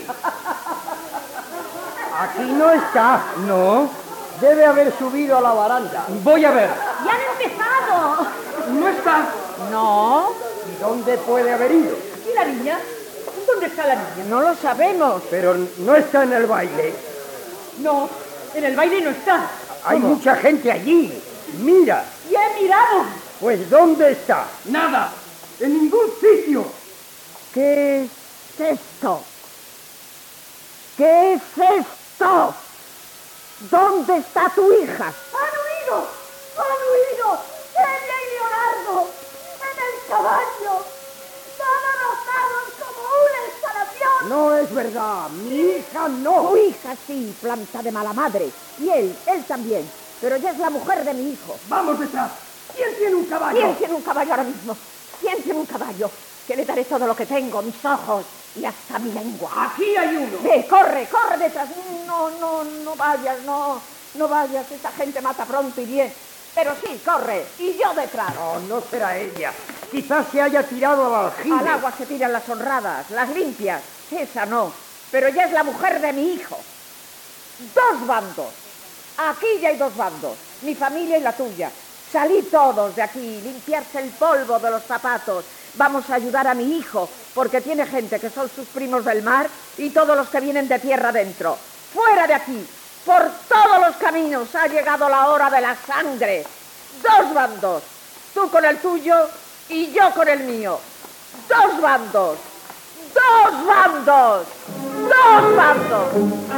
Aquí no está. No. Debe haber subido a la baranda. Voy a ver. ¡Ya han empezado! No está. No. ¿Y dónde puede haber ido? ¿Y la niña? ¿Dónde está la niña? No lo sabemos. Pero no está en el baile. No, en el baile no está. Hay mucha gente allí. Mira. ¡Y he mirado! Pues ¿dónde está? Nada. En ningún sitio. ¿Qué es esto? ¿Qué es esto? ¿Dónde está tu hija? ¡Han huido! ¡Han huido! ¡Ella y Leonardo! ¡En el caballo! ¡Están abrazados como una instalación! No es verdad. Mi hija no. Tu hija sí, planta de mala madre. Y él, él también. Pero ella es la mujer de mi hijo. Vamos detrás. ¿Quién tiene un caballo? ¿Quién tiene un caballo ahora mismo? ¿Quién tiene un caballo? Que le daré todo lo que tengo, mis ojos y hasta mi lengua. Aquí hay uno. Ve, corre, corre detrás. No, no, no vayas, no, no vayas. Esta gente mata pronto y bien. Pero sí, corre. Y yo detrás. No, no será ella. Quizás se haya tirado al aljibe. Al agua se tiran las honradas, las limpias. Esa no. Pero ya es la mujer de mi hijo. Dos bandos. Aquí ya hay dos bandos. Mi familia y la tuya. Salid todos de aquí, limpiarse el polvo de los zapatos. Vamos a ayudar a mi hijo, porque tiene gente que son sus primos del mar y todos los que vienen de tierra adentro. ¡Fuera de aquí! Por todos los caminos ha llegado la hora de la sangre. Dos bandos. Tú con el tuyo y yo con el mío. Dos bandos. Dos bandos. Dos bandos.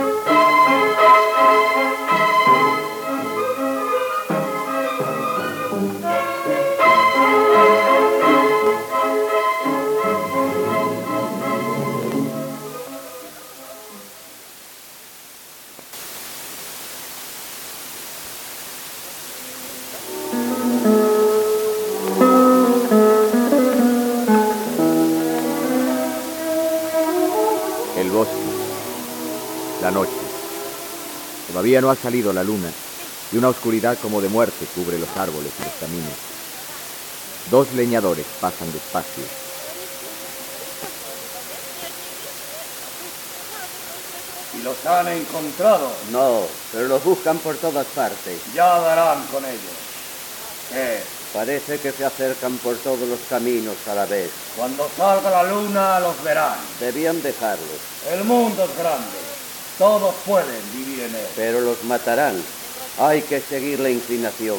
El bosque, la noche. Todavía no ha salido la luna y una oscuridad como de muerte cubre los árboles y los caminos. Dos leñadores pasan despacio. ¿Y los han encontrado? No, pero los buscan por todas partes. Ya darán con ellos. ¿Qué? Parece que se acercan por todos los caminos a la vez. Cuando salga la luna los verán. Debían dejarlos. El mundo es grande. Todos pueden vivir en él. Pero los matarán. Hay que seguir la inclinación.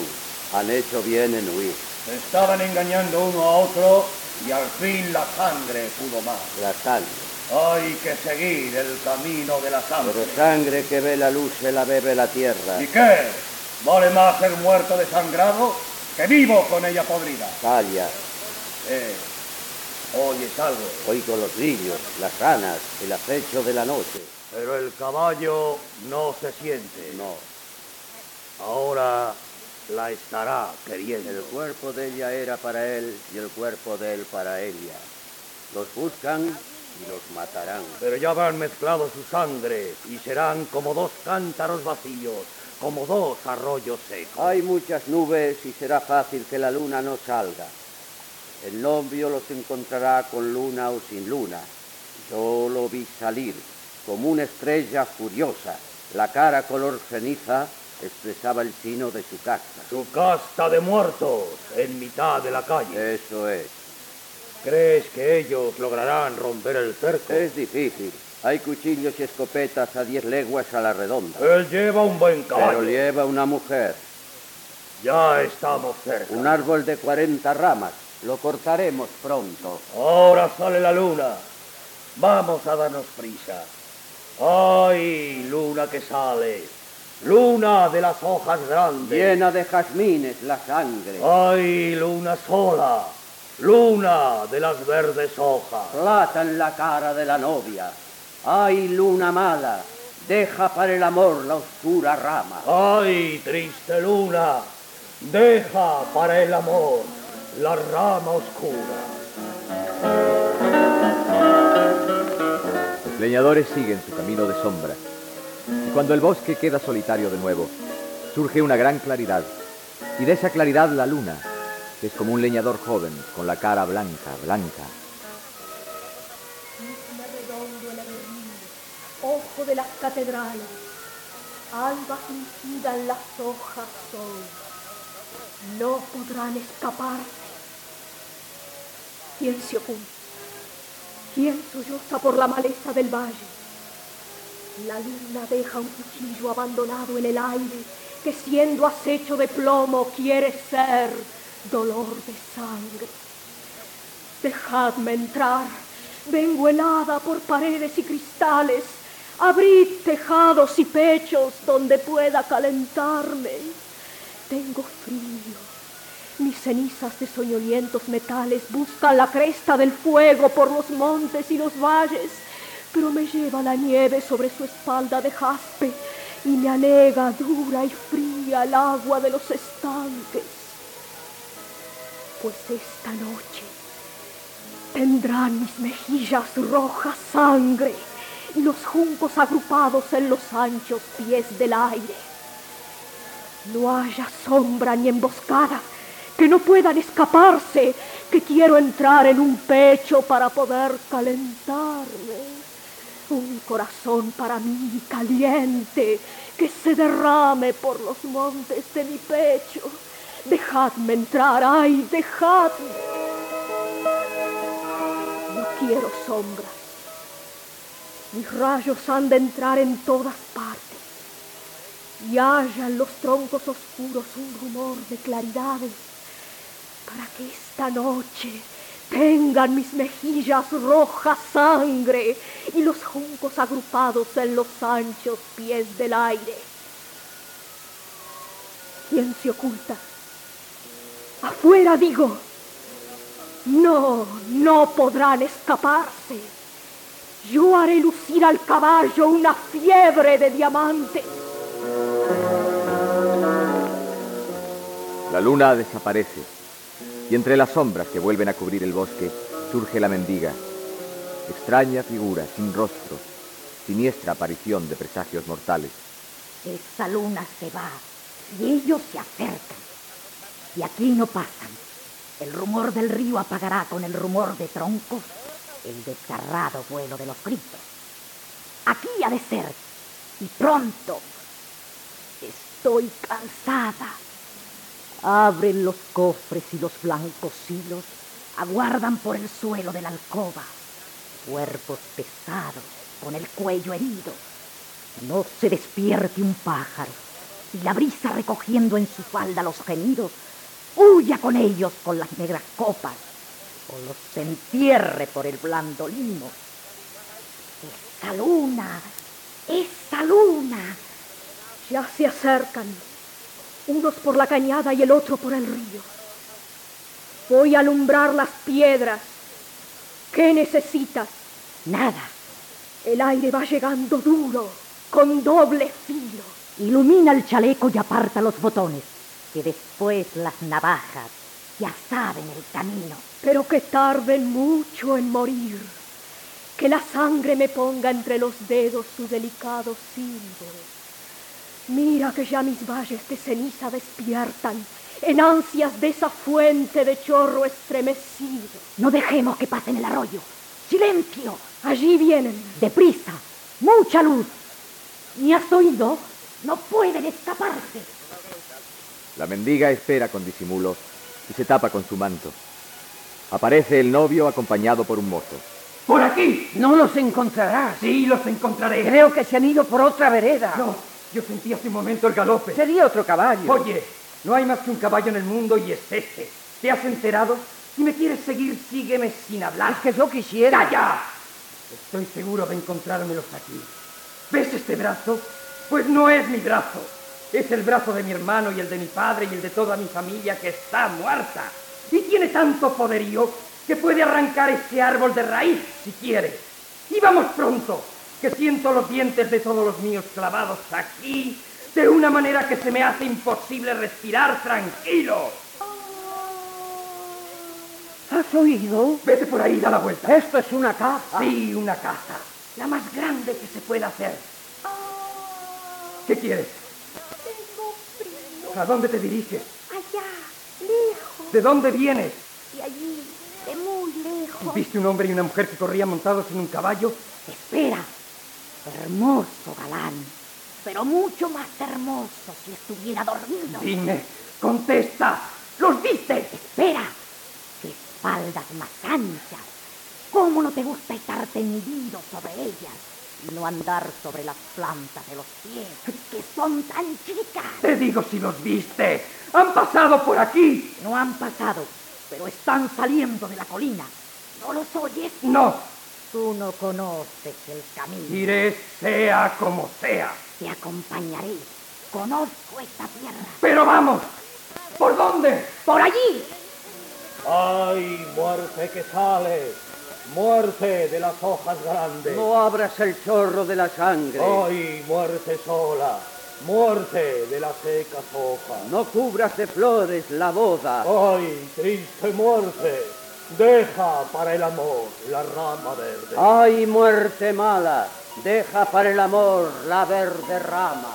Han hecho bien en huir. Se estaban engañando uno a otro y al fin la sangre pudo más. La sangre. Hay que seguir el camino de la sangre. Pero sangre que ve la luz se la bebe la tierra. ¿Y qué? ¿Vale más ser muerto desangrado que vivo con ella podrida? Calla. Eh, ¿oyes algo? Oigo los grillos, las ranas, el acecho de la noche. Pero el caballo no se siente. No. Ahora la estará queriendo. El cuerpo de ella era para él y el cuerpo de él para ella. Los buscan y los matarán. Pero ya habrán mezclado su sangre y serán como dos cántaros vacíos, como dos arroyos secos. Hay muchas nubes y será fácil que la luna no salga. El novio los encontrará con luna o sin luna. Yo lo vi salir como una estrella furiosa. La cara color ceniza expresaba el sino de su casta. Su casta de muertos en mitad de la calle. Eso es. ¿Crees que ellos lograrán romper el cerco? Es difícil. Hay cuchillos y escopetas a diez leguas a la redonda. Él lleva un buen caballo. Pero lleva una mujer. Ya estamos cerca. Un árbol de cuarenta ramas. Lo cortaremos pronto. Ahora sale la luna. Vamos a darnos prisa. ¡Ay, luna que sale! Luna de las hojas grandes. Llena de jazmines la sangre. ¡Ay, luna sola! Luna de las verdes hojas. Plata en la cara de la novia. ¡Ay, luna mala! Deja para el amor la oscura rama. ¡Ay, triste luna! Deja para el amor la rama oscura. Los leñadores siguen su camino de sombra. Y cuando el bosque queda solitario de nuevo, surge una gran claridad. Y de esa claridad la luna, que es como un leñador joven, con la cara blanca, blanca. Cisne redondo el avernido, ojo de las catedrales, alba fingida en las hojas son, no podrán escaparse. ¿Quién se oculta? ¿Quién solloza por la maleza del valle? La luna deja un cuchillo abandonado en el aire, que siendo acecho de plomo quiere ser dolor de sangre. Dejadme entrar, vengo helada por paredes y cristales, abrid tejados y pechos donde pueda calentarme. Tengo frío, mis cenizas de soñolientos metales buscan la cresta del fuego por los montes y los valles, pero me lleva la nieve sobre su espalda de jaspe y me anega dura y fría el agua de los estanques. Pues esta noche tendrán mis mejillas rojas sangre y los juncos agrupados en los anchos pies del aire. No haya sombra ni emboscada, que no puedan escaparse, que quiero entrar en un pecho para poder calentarme. Un corazón para mí caliente, que se derrame por los montes de mi pecho. Dejadme entrar, ay, dejadme. No quiero sombras. Mis rayos han de entrar en todas partes. Y haya en los troncos oscuros un rumor de claridades, para que esta noche tengan mis mejillas rojas sangre y los juncos agrupados en los anchos pies del aire. ¿Quién se oculta? Afuera, digo. No, no podrán escaparse. Yo haré lucir al caballo una fiebre de diamantes. La luna desaparece, y entre las sombras que vuelven a cubrir el bosque surge la mendiga. Extraña figura, sin rostro, siniestra aparición de presagios mortales. Esa luna se va, y ellos se acercan. Y aquí no pasan. El rumor del río apagará con el rumor de troncos el desgarrado vuelo de los gritos. Aquí ha de ser, y pronto. Estoy cansada. Abren los cofres y los blancos hilos aguardan por el suelo de la alcoba. Cuerpos pesados, con el cuello herido. No se despierte un pájaro. y la brisa recogiendo en su falda los gemidos, huya con ellos con las negras copas o los entierre por el blando limo. Esa luna, esa luna. Ya se acercan, unos por la cañada y el otro por el río. Voy a alumbrar las piedras. ¿Qué necesitas? Nada. El aire va llegando duro, con doble filo. Ilumina el chaleco y aparta los botones, que después las navajas ya saben el camino. Pero que tarden mucho en morir. Que la sangre me ponga entre los dedos su delicado silbo. Mira que ya mis valles de ceniza despiertan, en ansias de esa fuente de chorro estremecido. No dejemos que pasen el arroyo. ¡Silencio! Allí vienen. Deprisa, mucha luz. ¿Me has oído? No pueden escaparse. La mendiga espera con disimulo y se tapa con su manto. Aparece el novio acompañado por un mozo. ¡Por aquí! No los encontrarás. Sí, los encontraré. Creo que se han ido por otra vereda. No, yo sentí hace un momento el galope. Sería otro caballo. Oye, no hay más que un caballo en el mundo y es este. ¿Te has enterado? Si me quieres seguir, sígueme sin hablar. Es que yo quisiera. ¡Calla! Estoy seguro de encontrármelos aquí. ¿Ves este brazo? Pues no es mi brazo. Es el brazo de mi hermano y el de mi padre y el de toda mi familia que está muerta. Y tiene tanto poderío que puede arrancar este árbol de raíz si quiere. Y vamos pronto, que siento los dientes de todos los míos clavados aquí de una manera que se me hace imposible respirar tranquilo. ¿Has oído? Vete por ahí, da la vuelta. Esto es una casa. Sí, una casa. La más grande que se pueda hacer. ¿Qué quieres? Tengo frío. ¿A dónde te diriges? Allá, lejos. ¿De dónde vienes? De allí, de muy lejos. ¿Viste un hombre y una mujer que corrían montados en un caballo? Espera. Hermoso galán, pero mucho más hermoso si estuviera dormido. Dime, contesta. ¿Los viste? Espera. ¡Qué espaldas más anchas! ¿Cómo no te gusta estar tendido sobre ellas y no andar sobre las plantas de los pies, que son tan chicas? Te digo si los viste. ¡Han pasado por aquí! No han pasado, pero están saliendo de la colina. ¿No los oyes? No. Tú no conoces el camino. Iré sea como sea. Te acompañaré. Conozco esta tierra. Pero vamos. ¿Por dónde? ¡Por allí! ¡Ay, muerte que sale! ¡Muerte de las hojas grandes! No abras el chorro de la sangre. ¡Ay, muerte sola! ¡Muerte de las secas hojas! No cubras de flores la boda. ¡Ay, triste muerte! Deja para el amor la rama verde. ¡Ay, muerte mala! Deja para el amor la verde rama.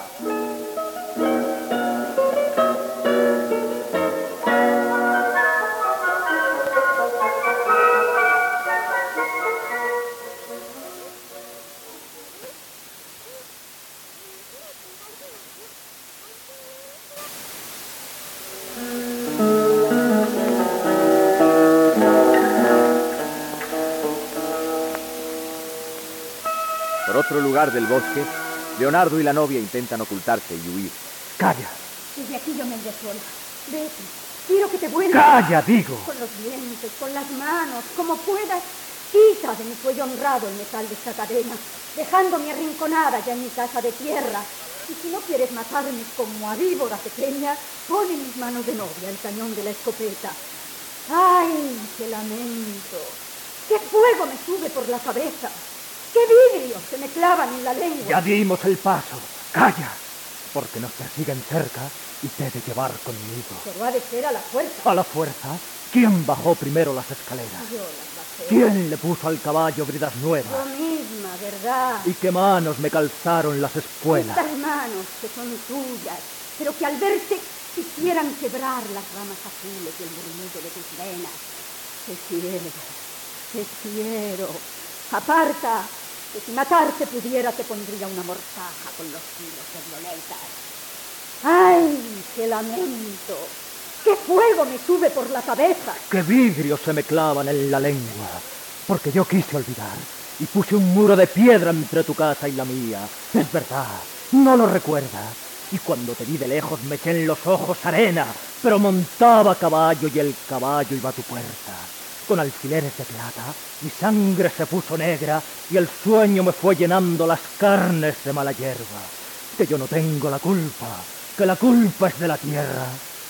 Por otro lugar del bosque, Leonardo y la novia intentan ocultarse y huir. ¡Calla! Desde aquí yo me iré sola. Vete. Quiero que te vuelvas. ¡Calla, digo! Con los dientes, con las manos, como puedas. Quita de mi cuello honrado el metal de esta cadena, dejándome arrinconada ya en mi casa de tierra. Y si no quieres matarme como a víbora pequeña, pon en mis manos de novia el cañón de la escopeta. ¡Ay, qué lamento! ¡Qué fuego me sube por la cabeza! ¡Qué vidrios se me clavan en la lengua! Ya dimos el paso. ¡Calla! Porque nos persiguen cerca y te he de llevar conmigo. Pero ha de ser a la fuerza. ¿A la fuerza? ¿Quién bajó primero las escaleras? Yo las bajé. ¿Quién le puso al caballo bridas nuevas? Yo misma, ¿verdad? ¿Y qué manos me calzaron las espuelas? Estas manos que son tuyas, pero que al verse quisieran quebrar las ramas azules y el murmullo de tus venas. Te quiero, te quiero. Aparta, que si matarte pudiera te pondría una mortaja con los kilos de violetas. ¡Ay, qué lamento! ¡Qué fuego me sube por la cabeza! ¡Qué vidrios se me clavan en la lengua! Porque yo quise olvidar y puse un muro de piedra entre tu casa y la mía. Es verdad, ¿no lo recuerdas? Y cuando te vi de lejos me eché en los ojos arena, pero montaba a caballo y el caballo iba a tu puerta. Con alfileres de plata, mi sangre se puso negra y el sueño me fue llenando las carnes de mala hierba. Que yo no tengo la culpa, que la culpa es de la tierra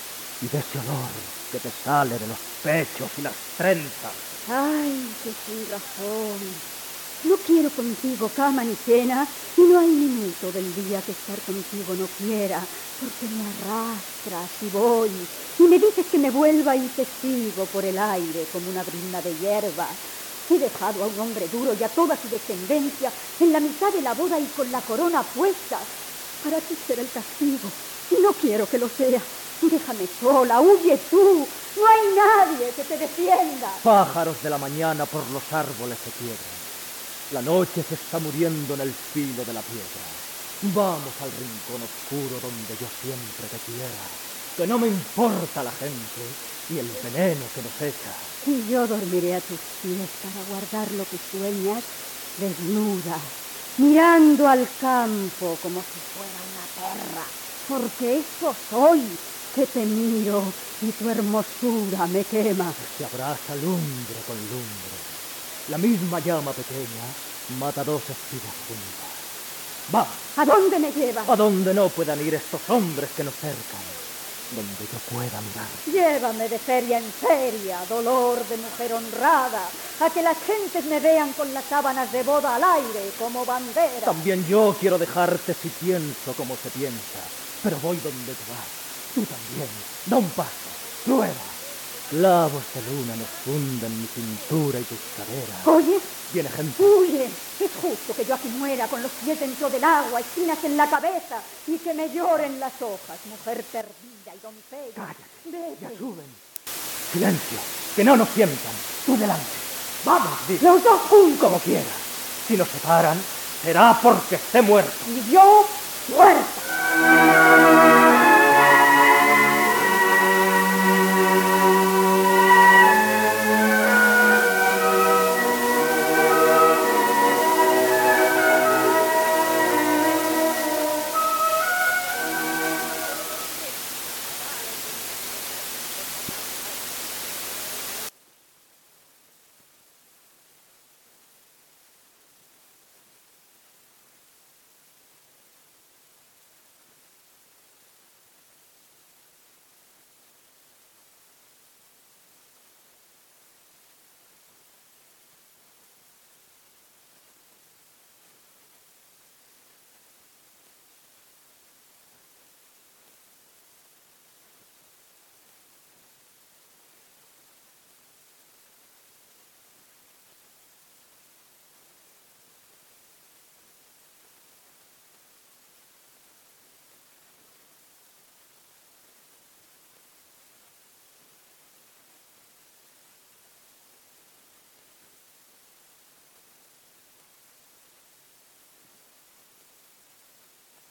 y de ese olor que te sale de los pechos y las trenzas. Ay, que sin razón. No quiero contigo cama ni cena, y no hay minuto del día que estar contigo no quiera, porque me arrastras y voy, y me dices que me vuelva y te sigo por el aire como una brizna de hierba. He dejado a un hombre duro y a toda su descendencia en la mitad de la boda y con la corona puesta. Para ti será el castigo, y no quiero que lo sea. Déjame sola, huye tú, no hay nadie que te defienda. Pájaros de la mañana por los árboles se quiebran. La noche se está muriendo en el filo de la piedra. Vamos al rincón oscuro donde yo siempre te quiera, que no me importa la gente y el veneno que nos echa. Y yo dormiré a tus pies para guardar lo que sueñas, desnuda, mirando al campo como si fuera una perra, porque eso soy, que te miro y tu hermosura me quema. Se abraza lumbre con lumbre. La misma llama pequeña mata dos espigas juntas. ¡Va! ¿A dónde me llevas? A donde no puedan ir estos hombres que nos cercan. Donde yo pueda mirar. Llévame de feria en feria, dolor de mujer honrada, a que las gentes me vean con las sábanas de boda al aire como bandera. También yo quiero dejarte si pienso como se piensa, pero voy donde tú vas. Tú también. Da un paso. Prueba. Clavos de luna nos funden mi cintura y tus caderas. ¿Oyes? Viene gente. Huye. Es justo que yo aquí muera con los pies dentro del agua, espinas en la cabeza y que me lloren las hojas, mujer perdida y doncella. Cállate. Vete. Ya suben. Silencio. Que no nos sientan. Tú delante. Vamos, Dick. Los dos juntos. Como quieras. Si nos separan, será porque esté muerto. Y yo muerta.